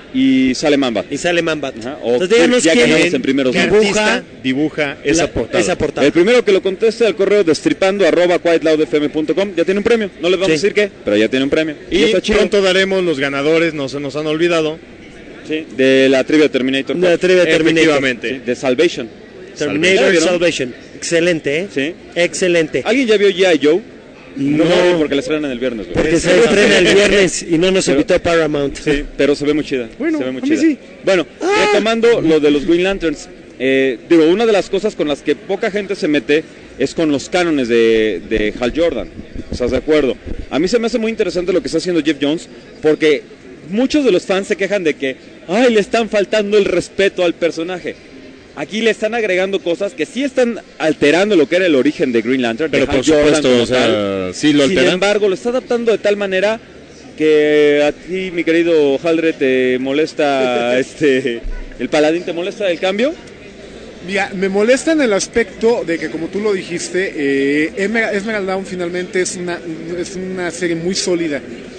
S8: y sale Man-Bat.
S7: Y sale Man-Bat.
S8: Ajá, o
S7: Entonces díganos
S8: ya
S7: quién
S8: ganamos en primeros
S6: ¿Qué
S8: lugares.
S7: dibuja
S6: artista dibuja esa
S7: la-
S6: portada?
S7: esa portada.
S8: El primero que lo conteste al correo destripando arroba quietloudfm punto com ya tiene un premio. No les vamos
S7: Sí.
S8: a decir qué, pero ya tiene un premio.
S6: Y
S8: está chido.
S6: pronto daremos los ganadores, no se nos han olvidado.
S8: Sí, de la trivia Terminator.
S7: De la trivia Terminator.
S6: Efectivamente.
S8: Sí, de Salvation.
S7: Terminator
S8: ¿vieron?
S7: Salvation. Excelente, ¿eh?
S8: Sí.
S7: Excelente.
S8: ¿Alguien ya vio G I. Joe?
S7: No,
S8: porque la estrenan el viernes, güey.
S7: porque se estrena el viernes y no nos
S8: Pero-
S7: invitó Paramount.
S8: Sí, pero se ve muy chida.
S6: Bueno,
S8: se ve muy
S6: a mí
S8: chida.
S6: sí.
S8: Bueno, retomando lo de los Green Lanterns, eh, digo, una de las cosas con las que poca gente se mete es con los cánones de, de Hal Jordan. ¿Estás de acuerdo? A mí se me hace muy interesante lo que está haciendo Jeff Jones, porque muchos de los fans se quejan de que, ay, le están faltando el respeto al personaje. Aquí le están agregando cosas que sí están alterando lo que era el origen de Green Lantern. de
S6: Pero
S8: Hal
S6: por supuesto,
S8: como
S6: o sea,
S8: tal.
S6: sí lo
S8: Sin
S6: alteran.
S8: embargo, lo está adaptando de tal manera que a ti, mi querido Haldre, te molesta este el paladín, ¿te molesta el cambio?
S9: Mira, me molesta en el aspecto de que, como tú lo dijiste, eh, Emer- Emerald Dawn finalmente es una, es una serie muy sólida.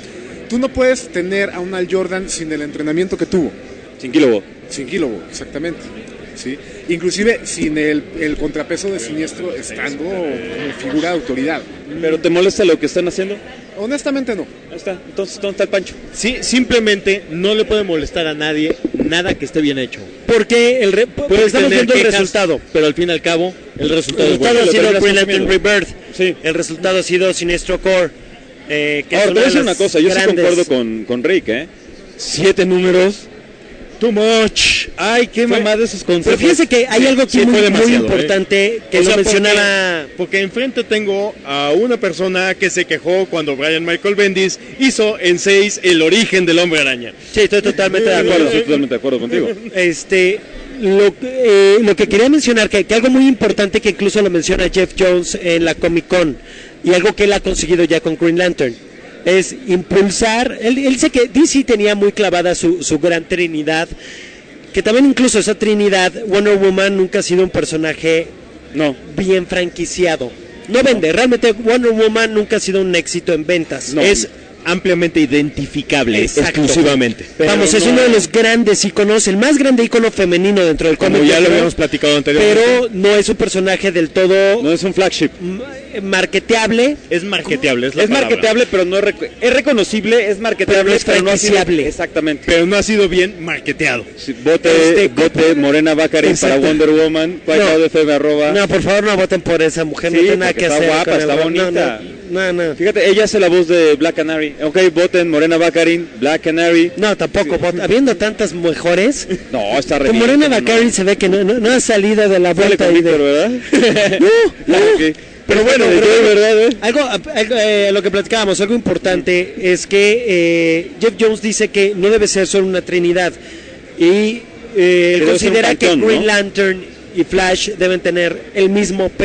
S9: Tú no puedes tener a un Hal Jordan sin el entrenamiento que tuvo,
S8: Sin Kilowatt.
S9: sin Kilowatt, exactamente. ¿Sí? Inclusive sin el, el contrapeso de Siniestro estando como figura de autoridad.
S8: ¿Pero te molesta lo que están haciendo?
S9: Honestamente no.
S8: Ahí está. Entonces, ¿dónde está el Pancho?
S6: Sí, simplemente no le puede molestar a nadie nada que esté bien hecho.
S7: Porque el re- porque
S6: Puedes
S7: estamos
S6: tener
S7: viendo el
S6: quejas,
S7: resultado.
S6: pero al fin y al cabo el resultado
S7: El
S6: es
S7: resultado
S6: bueno.
S7: ha
S8: lo
S7: sido
S8: terminas
S7: Green Lantern
S8: consumiendo.
S7: Rebirth.
S8: Sí.
S7: El resultado ha sido Sinestro Core. Eh, que es
S8: Ahora, te
S7: una
S8: voy a
S7: de
S8: decir una
S7: las
S8: cosa. Yo sí
S7: grandes-
S8: concuerdo con, con Rick, ¿eh? Siete números.
S6: Too much.
S8: Ay, qué
S6: Fue-
S8: mamada esos
S7: Pero
S8: conceptos.
S7: fíjese que hay
S6: Sí,
S7: algo aquí
S6: sí,
S7: muy,
S6: fue
S7: muy
S6: demasiado,
S7: importante que
S6: O
S7: lo
S6: sea,
S7: mencionaba.
S6: Porque, porque enfrente tengo a una persona que se quejó cuando Brian Michael Bendis hizo en seis el origen del Hombre Araña.
S7: Sí, estoy totalmente de acuerdo.
S8: Estoy totalmente de acuerdo contigo.
S7: Este, lo, que- eh, lo que quería mencionar, que, que algo muy importante que incluso lo menciona Jeff Jones en la Comic Con, y algo que él ha conseguido ya con Green Lantern, es impulsar, él, él dice que D C tenía muy clavada su, su gran trinidad, que también incluso esa trinidad, Wonder Woman nunca ha sido un personaje
S8: No.
S7: bien franquiciado. No vende, realmente Wonder Woman nunca ha sido un éxito en ventas.
S8: No.
S6: Es ampliamente identificable,
S7: Exacto.
S6: exclusivamente.
S8: Pero
S7: Vamos, es
S8: no-
S7: uno de los grandes íconos, el más grande ícono femenino dentro del
S6: Como
S7: cómic.
S6: ya
S7: yo
S6: lo
S7: creo,
S6: habíamos platicado anteriormente.
S7: pero no es un personaje del todo
S8: No es un flagship.
S7: m- marketeable.
S6: es marketeable, es la
S8: Es
S6: palabra.
S8: marketeable, pero no es, rec- es reconocible, es marketeable,
S7: Pero no es
S8: pero no ha sido-
S7: franquiciable.
S8: Exactamente.
S6: Pero no ha sido bien marketeado.
S8: Sí, vote,
S7: Este,
S8: vote Morena Baccarin para
S7: Exacto.
S8: Wonder Woman, cuatro de F B arroba.
S7: No, por favor, no voten por esa mujer,
S8: Sí,
S7: no tiene nada
S8: porque
S7: que
S8: está
S7: hacer.
S8: guapa,
S7: con
S8: está
S7: el-
S8: bonita.
S7: No, no, no.
S8: Fíjate, ella hace la voz de Black Canary. Ok, voten Morena Baccarin, Black Canary.
S7: No, tampoco, vot- habiendo tantas mejores.
S8: No, está re
S7: Con
S8: bien,
S7: Morena
S8: no,
S7: Baccarin
S8: no.
S7: se ve que no, no, no ha salido de la
S8: Sale
S7: vuelta
S8: con
S7: ahí de...
S8: Víctor, ¿verdad?
S7: No, no.
S8: Ok. Pero bueno,
S7: Pero-
S8: de verdad, ¿eh?
S7: Algo, algo, eh, lo que platicábamos, algo importante es que eh, Jeff Jones dice que no debe ser solo una trinidad y eh, él
S8: debe ser un
S7: considera que
S8: panteón,
S7: Green
S8: ¿no?
S7: Lantern y Flash deben tener el mismo peso.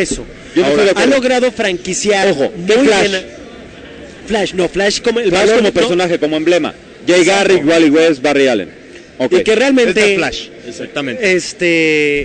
S8: Yo no estoy de
S7: ha
S8: acuerdo.
S7: logrado franquiciar.
S8: Ojo,
S7: muy
S8: ¿qué Flash?
S7: bien a- Flash, no, Flash como el
S8: Flash
S7: valor,
S8: como
S7: ¿no?
S8: personaje, como emblema. Jay Garrick, Wally West, Barry Allen. Ok.
S7: Y que realmente
S6: Es de Flash, exactamente.
S7: este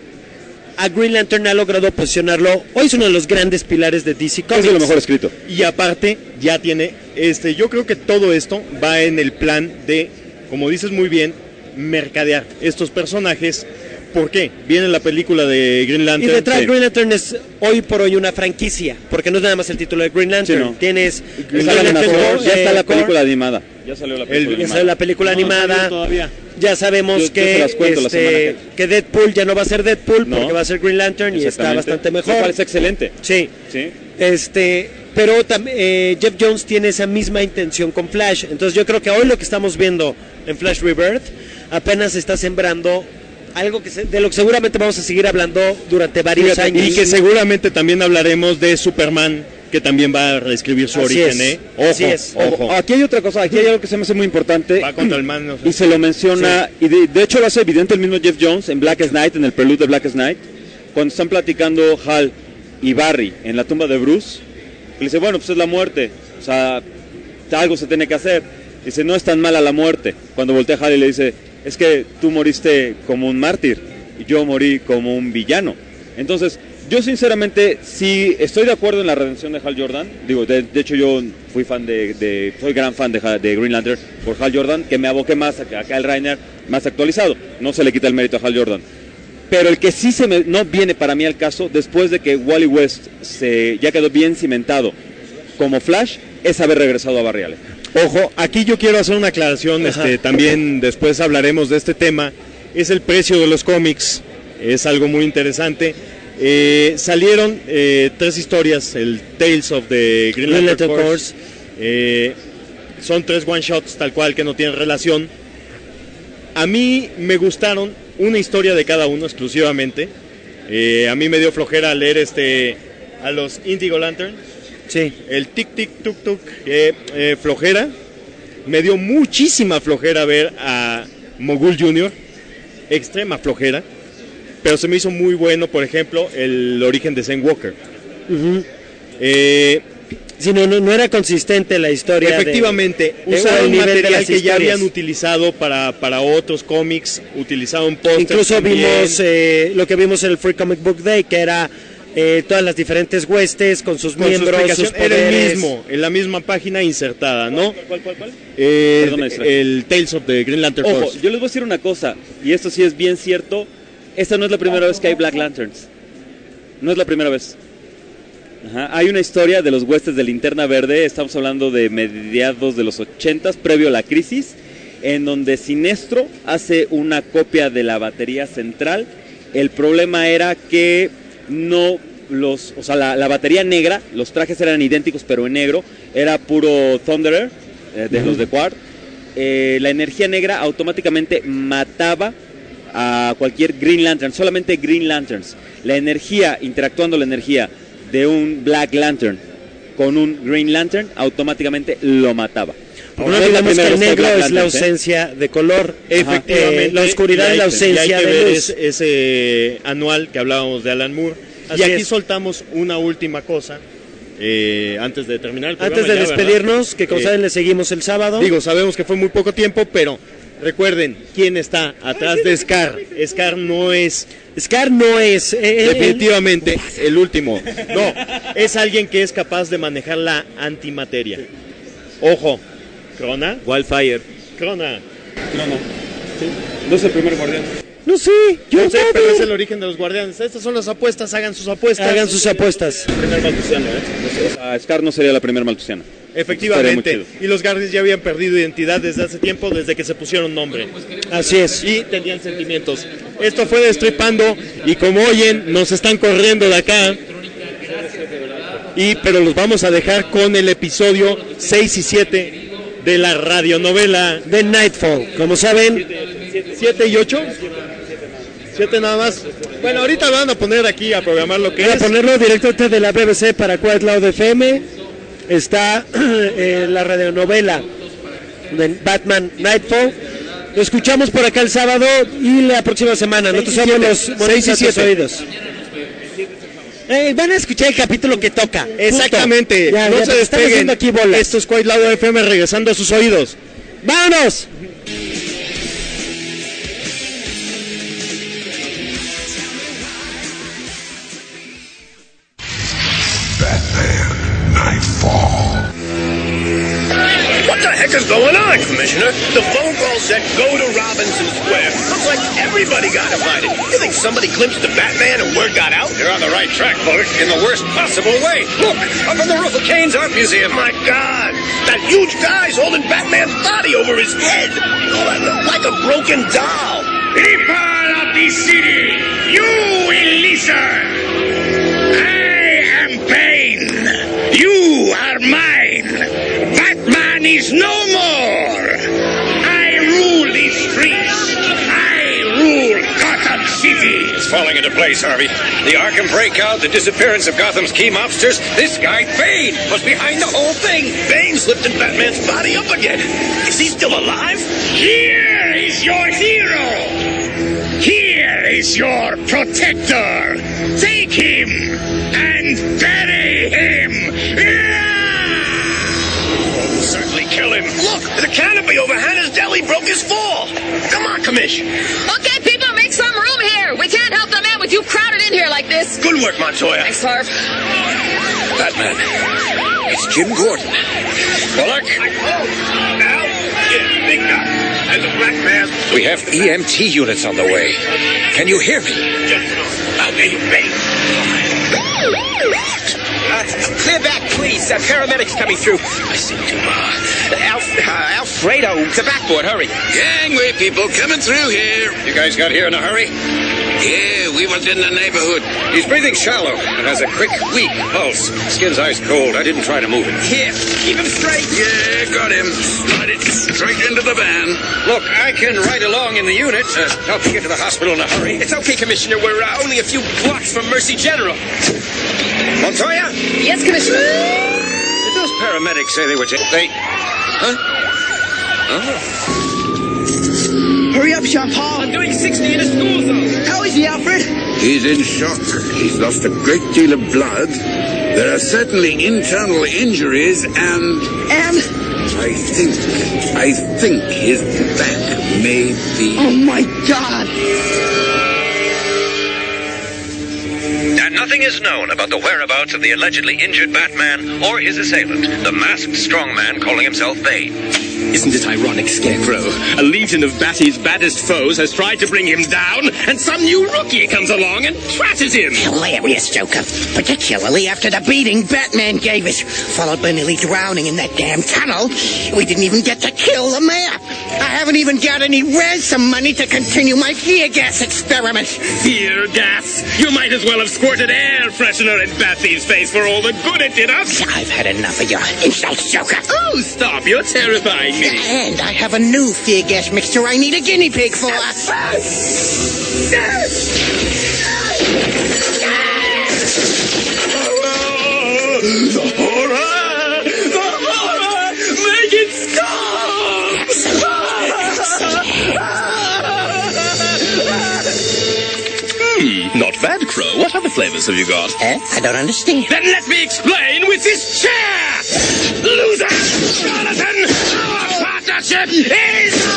S7: a Green Lantern ha logrado posicionarlo. Hoy es uno de los grandes pilares de D C Comics.
S8: Es de lo mejor escrito.
S6: Y aparte, ya tiene, este, yo creo que todo esto va en el plan de, como dices muy bien, mercadear estos personajes. ¿Por qué? Viene la película de Green
S7: Y
S6: Lantern.
S7: detrás
S6: que-
S7: Green Lantern es hoy por hoy una franquicia, porque no es nada más el título de Green Lantern.
S8: Sí, no.
S7: Tienes
S8: Ya está la
S7: Green Lantern,
S8: animación, ya
S7: eh,
S8: está la
S7: Core,
S8: película animada. Ya salió la película
S6: El-
S7: ya
S8: animada.
S7: salió la película
S6: No, no
S7: animada.
S6: salió todavía.
S7: Ya sabemos
S8: Yo- yo
S7: que,
S8: se las cuento la semana
S7: este,
S8: que-
S7: que Deadpool ya no va a ser Deadpool
S8: No.
S7: porque va a ser Green Lantern y está
S8: Exactamente.
S7: bastante
S8: Me
S7: mejor.
S8: parece excelente.
S7: Sí.
S8: Sí.
S7: Este, pero tam- eh, Jeff Jones tiene esa misma intención con Flash. Entonces yo creo que hoy lo que estamos viendo en Flash Rebirth apenas está sembrando algo que se- de lo que seguramente vamos a seguir hablando durante varios
S6: Fíjate,
S7: años.
S6: y que seguramente también hablaremos de Superman, que también va a reescribir su
S7: Así
S6: origen,
S7: es.
S6: ¿eh? Ojo,
S7: Así es.
S6: ojo.
S8: Aquí hay otra cosa, aquí hay algo que se me hace muy importante.
S6: Va contra el man, no sé.
S8: Y se lo menciona, y de, de hecho lo hace evidente el mismo Jeff Jones en Blackest Night, en el prelude de Blackest Night, cuando están platicando Hal y Barry en la tumba de Bruce. Y le dice, bueno, pues es la muerte, o sea, algo se tiene que hacer. Dice, no es tan mala la muerte. Cuando voltea Hal y le dice, es que tú moriste como un mártir y yo morí como un villano. Entonces, yo sinceramente sí estoy de acuerdo en la redención de Hal Jordan. Digo, de, de hecho yo fui fan de, de soy gran fan de, Ha- de Green Lantern por Hal Jordan, que me aboqué más a, a Kyle Rayner, más actualizado. No se le quita el mérito a Hal Jordan. Pero el que sí se me, no viene para mí al caso, después de que Wally West se, ya quedó bien cimentado como Flash, es haber regresado a Barry Allen.
S6: Ojo, aquí yo quiero hacer una aclaración, este, también después hablaremos de este tema, es el precio de los cómics, es algo muy interesante. Eh, salieron eh, tres historias, el Tales of the Green
S7: Green
S6: Lantern
S7: Lantern
S6: Corps,
S7: Corps.
S6: eh, son tres one shots tal cual que no tienen relación. A mí me gustaron una historia de cada uno exclusivamente. Eh, a mí me dio flojera leer este a los Indigo Lantern.
S7: Sí.
S6: El tic tic tuk tuk, eh, eh, flojera. Me dio muchísima flojera ver a Mogul junior Extrema flojera. Pero se me hizo muy bueno, por ejemplo, el origen de Zen Walker.
S7: Ujú.
S6: Eh,
S7: Sí, no, no, no era consistente la historia. de-
S6: efectivamente,
S7: de-
S6: usaron
S7: el nivel de
S6: material
S7: las
S6: que ya
S7: historias.
S6: habían utilizado para, para otros cómics, utilizaron pósters
S7: Incluso
S6: también.
S7: vimos eh, lo que vimos en el Free Comic Book Day, que era eh, todas las diferentes huestes con sus
S6: con su
S7: miembros,
S6: explicación.
S7: sus
S6: Era el
S7: poderes.
S6: mismo, en la misma página insertada, ¿no?
S8: ¿Cuál, cuál, cuál?
S6: Eh,
S8: Perdón, me distraje.
S6: el Tales of the Green Lantern
S8: Ojo,
S6: Corps.
S8: yo les voy a decir una cosa, y esto sí es bien cierto, esta no es la primera vez que hay Black Lanterns. No es la primera vez. Ajá. Hay una historia de los huestes de Linterna Verde, estamos hablando de mediados de los ochentas, previo a la crisis, en donde Sinestro hace una copia de la batería central. El problema era que no los, o sea, la, la batería negra, los trajes eran idénticos pero en negro, era puro Thunderer, eh, de los de Quard. Eh, la energía negra automáticamente mataba a cualquier Green Lantern, solamente Green Lanterns. La energía, interactuando la energía de un Black Lantern con un Green Lantern, automáticamente lo mataba.
S7: Porque no
S8: es la
S7: olvidemos que
S8: primera
S7: el
S8: vez que hay
S7: negro
S8: Black
S7: es la
S8: Lanterns, ¿eh?
S7: ausencia de color.
S6: Efectivamente,
S7: Eh, la oscuridad
S6: y
S7: es
S6: hay-
S7: la
S6: y hay
S7: ausencia
S6: que
S7: de
S6: ver
S7: luz.
S6: ese, ese anual que hablábamos de Alan Moore.
S7: Así
S6: y aquí
S7: es.
S6: soltamos una última cosa eh, antes de terminar el programa.
S7: Antes de
S6: ya, ¿verdad?
S7: despedirnos, que como
S6: Eh,
S7: saben le seguimos el sábado.
S6: Digo, sabemos que fue muy poco tiempo, pero recuerden quién está atrás de Scar. Scar no es
S7: Scar no es... eh,
S6: definitivamente el último. No, es alguien que es capaz de manejar la antimateria. Ojo, Crona.
S1: Wildfire.
S6: Crona.
S8: No es el primer guardián.
S7: No sé, yo
S6: No sé,
S7: no
S6: pero es el origen de los guardianes. Estas son las apuestas, hagan sus apuestas.
S7: Hagan sus apuestas.
S8: Primer maltusiano, ¿eh? O sea, Scar no sería la primera maltusiana.
S6: Efectivamente.
S8: Estaría muy
S6: Y los Guardians ya habían perdido identidad desde hace tiempo, desde que se pusieron nombre.
S7: Así es.
S6: Y tenían sentimientos. Esto fue Destripando y como oyen, nos están corriendo de acá. Y pero los vamos a dejar con el episodio seis y siete de la radionovela
S7: De Nightfall. Como saben,
S6: siete y ocho. siete nada más. Bueno, ahorita van a poner aquí a programar lo que
S7: voy a
S6: es.
S7: ponerlo directamente de la B B C para Quiet Loud F M. Está eh, la radionovela de Batman Nightfall. Lo escuchamos por acá el sábado y la próxima semana. Nosotros somos los
S6: seis y
S7: bonitos
S6: siete.
S7: oídos. Eh, van a escuchar el capítulo que toca.
S6: Exactamente.
S7: Ya,
S6: no
S7: ya
S6: se
S7: te están haciendo
S6: despeguen.
S7: aquí bolas.
S6: Esto es Quiet Loud F M regresando a sus oídos.
S7: ¡Vámonos!
S10: What the heck is going on, Commissioner? The phone call said go to Robinson Square. Looks like everybody got invited. You think somebody glimpsed the Batman and word got out?
S5: You're on the right track, Bullock, in the worst possible way. Look, up on the roof of Kane's Art Museum.
S10: My God, that huge guy's holding Batman's body over his head. Like a broken doll.
S11: People of the city, you will listen. I am Bane. You are mine. Batman is no more. I rule these streets. I rule Gotham City.
S5: It's falling into place, Harvey. The Arkham breakout, the disappearance of Gotham's key mobsters. This guy, Bane, was behind the whole thing.
S10: Bane's lifting Batman's body up again. Is he still alive?
S11: Here is your hero. Here is your protector. Take him and bury him.
S10: Certainly kill him. Look, the canopy over Hannah's deli broke his fall. Come on, Commish.
S12: Okay, people, make some room here. We can't help the man with you crowded in here like this.
S10: Good work, Montoya.
S12: Thanks, Harv.
S5: Batman. It's Jim Gordon. Bullock.
S10: Oh, Al. Yeah, big guy. And the black man.
S5: We have E M T units on the way. Can you hear me?
S10: Just, I'll be Bane.
S13: Uh, clear back, please. Uh, paramedics coming through. I see you. Uh, Alf, uh, Alfredo, to backboard, hurry.
S14: Gangway people coming through here.
S5: You guys got here in a hurry?
S14: Yeah, we was in the neighborhood.
S5: He's breathing shallow and has a quick, weak pulse. Skin's ice cold. I didn't try to move him.
S13: Here, keep him straight.
S14: Yeah, got him. Slide it straight into the van.
S5: Look, I can ride along in the unit. Uh, help you get to the hospital in a hurry.
S13: It's okay, Commissioner. We're uh, only a few blocks from Mercy General.
S5: Montoya?
S12: Yes, Commissioner.
S5: Did those paramedics say they were... T- they... Huh? Oh.
S13: Hurry up, Jean-Paul. I'm doing sixty in a school zone. How is he, Alfred?
S14: He's in shock. He's lost a great deal of blood. There are certainly internal injuries and...
S13: And?
S14: I think, I think his back may be...
S13: Oh, my God.
S5: And nothing is known about the whereabouts of the allegedly injured Batman or his assailant, the masked strongman calling himself Bane.
S15: Isn't it ironic, Scarecrow? A legion of Batty's baddest foes has tried to bring him down, and some new rookie comes along and trashes him.
S16: Hilarious, Joker. Particularly after the beating Batman gave us, followed by nearly drowning in that damn tunnel. We didn't even get to kill the mayor. I haven't even got any ransom money to continue my tear gas experiment.
S15: Tear gas? You might as well have squirted air freshener in Batty's face for all the good it did us.
S16: I've had enough of your insults, Joker.
S15: Oh, stop. You're terrifying me.
S16: And I have a new fear gas mixture I need a guinea pig for.
S15: The horror! The horror! Make it stop! Hmm, not bad, Crow. What other flavors have you got?
S16: Eh? I don't understand.
S15: Then let me explain with this chair! Loser! Charlatan! Our partnership is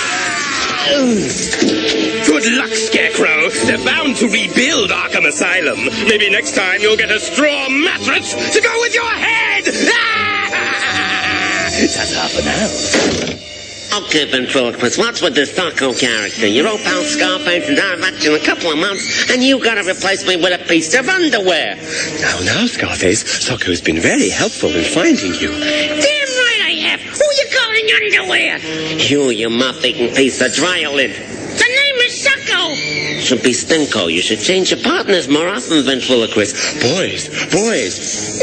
S15: over! Good luck, Scarecrow. They're bound to rebuild Arkham Asylum. Maybe next time you'll get a straw mattress to go with your head! That's half an hour.
S17: Okay, ventriloquist, what's with this Socko character? Your old pal Scarface and I've met you in a couple of months, and you gotta replace me with a piece of underwear.
S15: Now, now, Scarface, Socko's been very helpful in finding you.
S17: Damn right I have. Who you calling underwear? You, you moth-eating piece of dry-lid.
S11: The name is Socko.
S17: Should be Stinko. You should change your partners more often, ventriloquist.
S15: Boys, boys.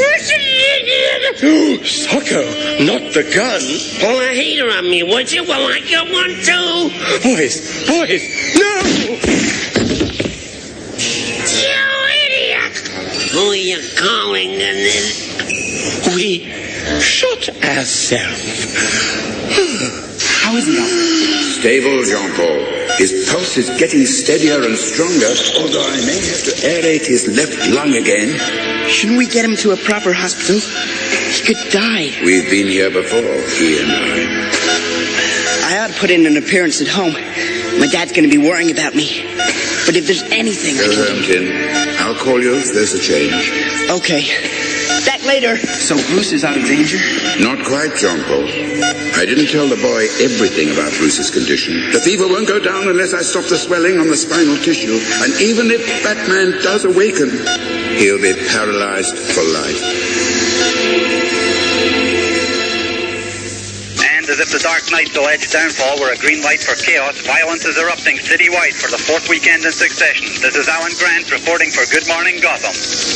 S15: Socko, not the gun.
S17: Pull a heater on me, would you? Well, I got one too.
S15: Boys, boys, no!
S17: You idiot! Who are you calling? And then...
S15: We shot ourselves.
S13: How is he, Alfred?
S14: stable, Jean-Paul. His pulse is getting steadier and stronger, although I may have to aerate his left lung again.
S16: Shouldn't we get him to a proper hospital? He could die.
S14: We've been here before, he and I.
S16: I ought to put in an appearance at home. My dad's going to be worrying about me. But if there's anything...
S14: Go home, Tin. I'll call you if there's a change.
S16: Okay. Back later.
S13: So Bruce is out of danger?
S14: Not quite, Jean-Paul. I didn't tell the boy everything about Bruce's condition. The fever won't go down unless I stop the swelling on the spinal tissue. And even if Batman does awaken, he'll be paralyzed for life.
S18: And as if the Dark Knight's alleged downfall were a green light for chaos, violence is erupting citywide for the fourth weekend in succession. This is Alan Grant reporting for Good Morning Gotham.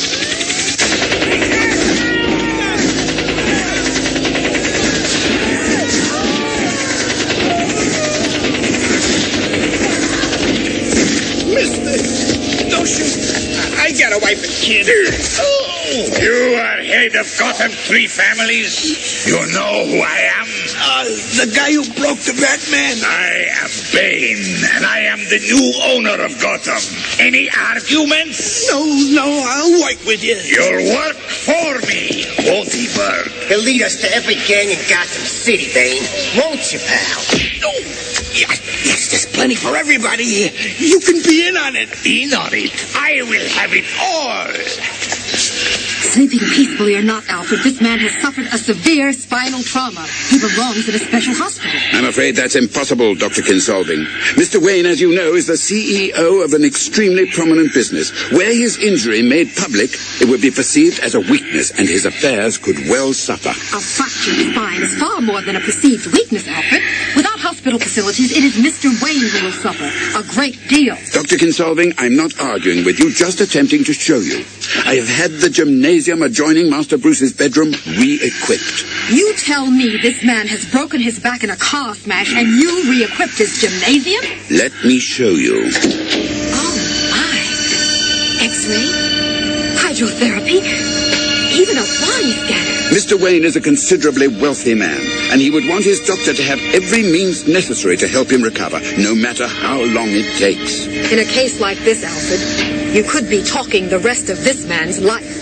S11: Don't shoot. I got a wife and kid. Oh.
S10: You are head of Gotham Three Families. You know who I am?
S11: Uh, the guy who broke the Batman.
S10: I am Bane, and I am the new owner of Gotham. Any arguments?
S11: No, no, I'll work with you.
S10: You'll work for me, won't he, Bird?
S13: He'll lead us to every gang in Gotham City, Bane. Won't you, pal?
S11: No. Yes, yes, there's plenty for everybody here. You can be in on it.
S10: In on it? I will have it all.
S19: Sleeping peacefully or not, Alfred, this man has suffered a severe spinal trauma. He belongs in a special hospital.
S14: I'm afraid that's impossible, Doctor Kinsolving. Mister Wayne, as you know, is the C E O of an extremely prominent business. Were his injury made public, it would be perceived as a weakness, and his affairs could well suffer.
S19: A fractured spine is far more than a perceived weakness, Alfred. Without hospital facilities, it is Mister Wayne who will suffer a great deal.
S14: Doctor Kinsolving, I'm not arguing with you, just attempting to show you. I have had the gymnasium adjoining Master Bruce's bedroom re-equipped.
S19: You tell me this man has broken his back in a car smash and you re-equipped his gymnasium?
S14: Let me show you.
S19: Oh, my. X-ray? Hydrotherapy? Even a body scanner?
S14: Mister Wayne is a considerably wealthy man, and he would want his doctor to have every means necessary to help him recover, no matter how long it takes.
S19: In a case like this, Alfred, you could be talking the rest of this man's life.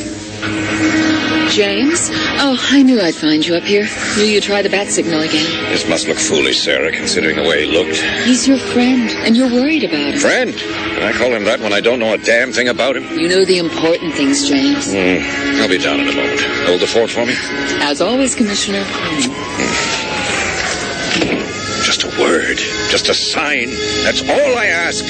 S12: James? Oh, I knew I'd find you up here. Knew you'd try the bat signal again.
S20: This must look foolish, Sarah, considering the way he looked.
S12: He's your friend, and you're worried about him.
S20: Friend? Can I call him that when I don't know a damn thing about him?
S12: You know the important things, James.
S20: Mm, I'll be down in a moment. Hold the fort for me?
S12: As always, Commissioner.
S20: Just a word. Just a sign. That's all I ask.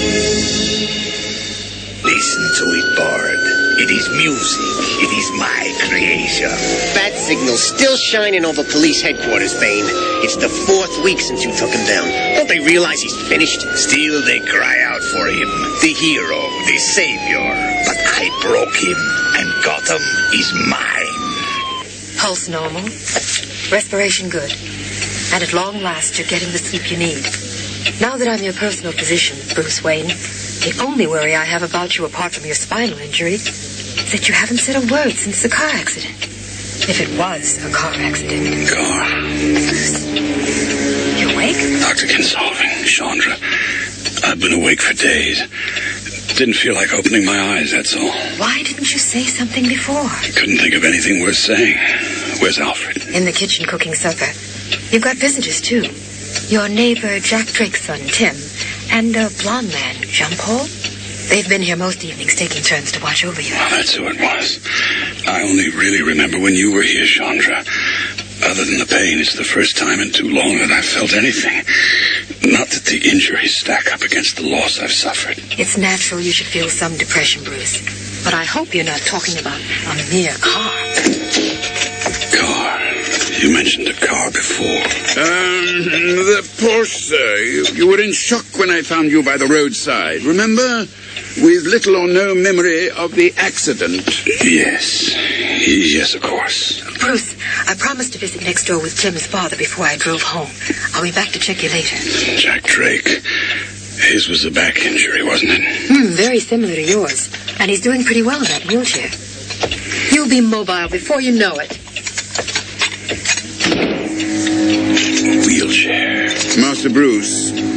S10: Listen to it, Bard. It is music. It is my creation.
S13: Bat signal's still shining over police headquarters, Bane. It's the fourth week since you took him down. Don't they realize he's finished?
S10: Still they cry out for him. The hero, the savior. But I broke him, and Gotham is mine.
S19: Pulse normal. Respiration good. And at long last, you're getting the sleep you need. Now that I'm your personal physician, Bruce Wayne, the only worry I have about you, apart from your spinal injury, is that you haven't said a word since the car accident. If it was a car accident.
S20: Car.
S19: Bruce, you awake?
S20: Doctor Kinsolving, Chandra. I've been awake for days. Didn't feel like opening my eyes, that's all.
S19: Why didn't you say something before?
S20: Couldn't think of anything worth saying. Where's Alfred?
S19: In the kitchen cooking supper. You've got visitors, too. Your neighbor, Jack Drake's son, Tim, and a blonde man, Jean-Paul. They've been here most evenings, taking turns to watch over you.
S20: Well, that's who it was. I only really remember when you were here, Chandra. Other than the pain, it's the first time in too long that I've felt anything. Not that the injuries stack up against the loss I've suffered.
S19: It's natural you should feel some depression, Bruce. But I hope you're not talking about a mere car.
S20: Car. You mentioned a car before.
S14: Um, the Porsche, sir. You, you were in shock when I found you by the roadside, remember? With little or no memory of the accident.
S20: Yes. Yes, of course.
S19: Bruce, I promised to visit next door with Tim's father before I drove home. I'll be back to check you later.
S20: Jack Drake. His was a back injury, wasn't it?
S19: Hmm, very similar to yours. And he's doing pretty well in that wheelchair. You'll be mobile before you know it.
S20: Wheelchair.
S14: Master Bruce,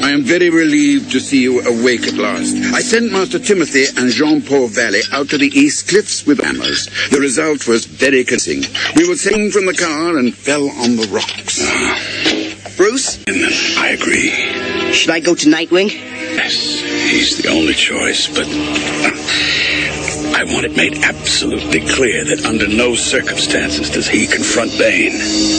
S14: I am very relieved to see you awake at last. I sent Master Timothy and Jean-Paul Valley out to the East Cliffs with hammers. The result was very convincing. We were seen from the car and fell on the rocks.
S16: Bruce?
S20: I agree.
S16: Should I go to Nightwing?
S20: Yes, he's the only choice, but uh, I want it made absolutely clear that under no circumstances does he confront Bane.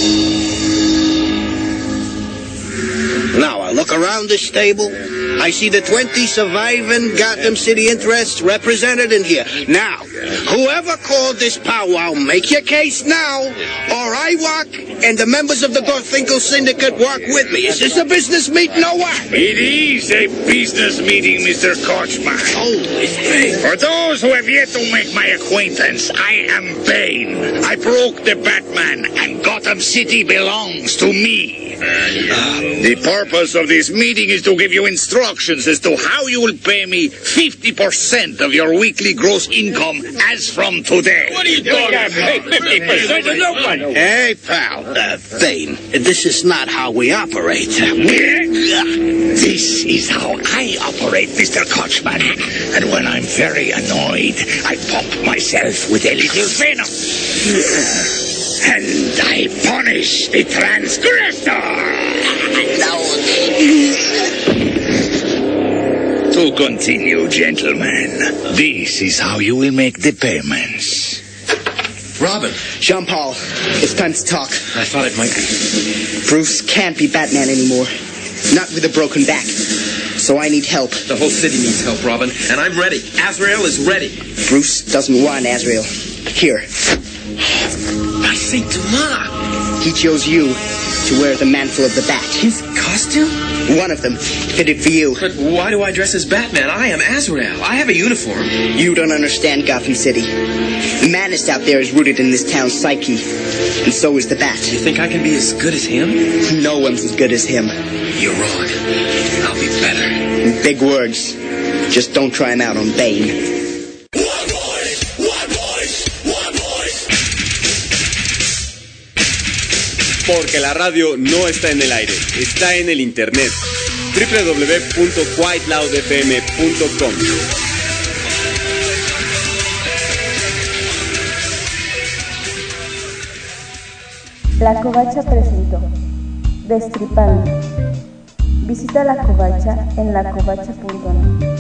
S16: Now, I look around this stable. I see the twenty surviving Gotham City interests represented in here. Now, whoever called this powwow, make your case now, or I walk and the members of the Garfinkel Syndicate walk with me. Is this a business meeting or what?
S15: It is a business meeting, Mister Kochman.
S16: Holy Bane.
S15: For those who have yet to make my acquaintance, I am Bane. I broke the Batman, and Gotham City belongs to me. The purpose of this meeting is to give you instructions as to how you will pay me fifty percent of your weekly gross income as from today.
S10: What are you talking about? Hey, fifty percent of nobody.
S16: Hey, pal, uh, Bane, this is not how we operate.
S15: This is how I operate, Mister Kochman. And when I'm very annoyed, I pump myself with a little venom. And I punish the transgressor. To continue, gentlemen, this is how you will make the payments.
S16: Robin. Jean-Paul, it's time to talk.
S3: I thought it might be.
S16: Bruce can't be Batman anymore. Not with a broken back. So I need help.
S3: The whole city needs help, Robin, and I'm ready. Azrael is ready.
S16: Bruce doesn't want Azrael. Here.
S3: I say, Dumas.
S16: He chose you to wear the mantle of the bat.
S3: His costume?
S16: One of them fitted for you.
S3: But why do I dress as Batman? I am Azrael. I have a uniform.
S16: You don't understand Gotham City. The madness out there is rooted in this town's psyche. And so is the bat.
S3: You think I can be as good as him?
S16: No one's as good as him.
S3: You're wrong. I'll be better.
S16: Big words. Just don't try him out on Bane.
S1: Porque la radio no está en el aire, está en el internet. doble u doble u doble u punto quite loud f m punto com.
S21: La Covacha presentó Destripando. Visita La Covacha en la covacha punto net.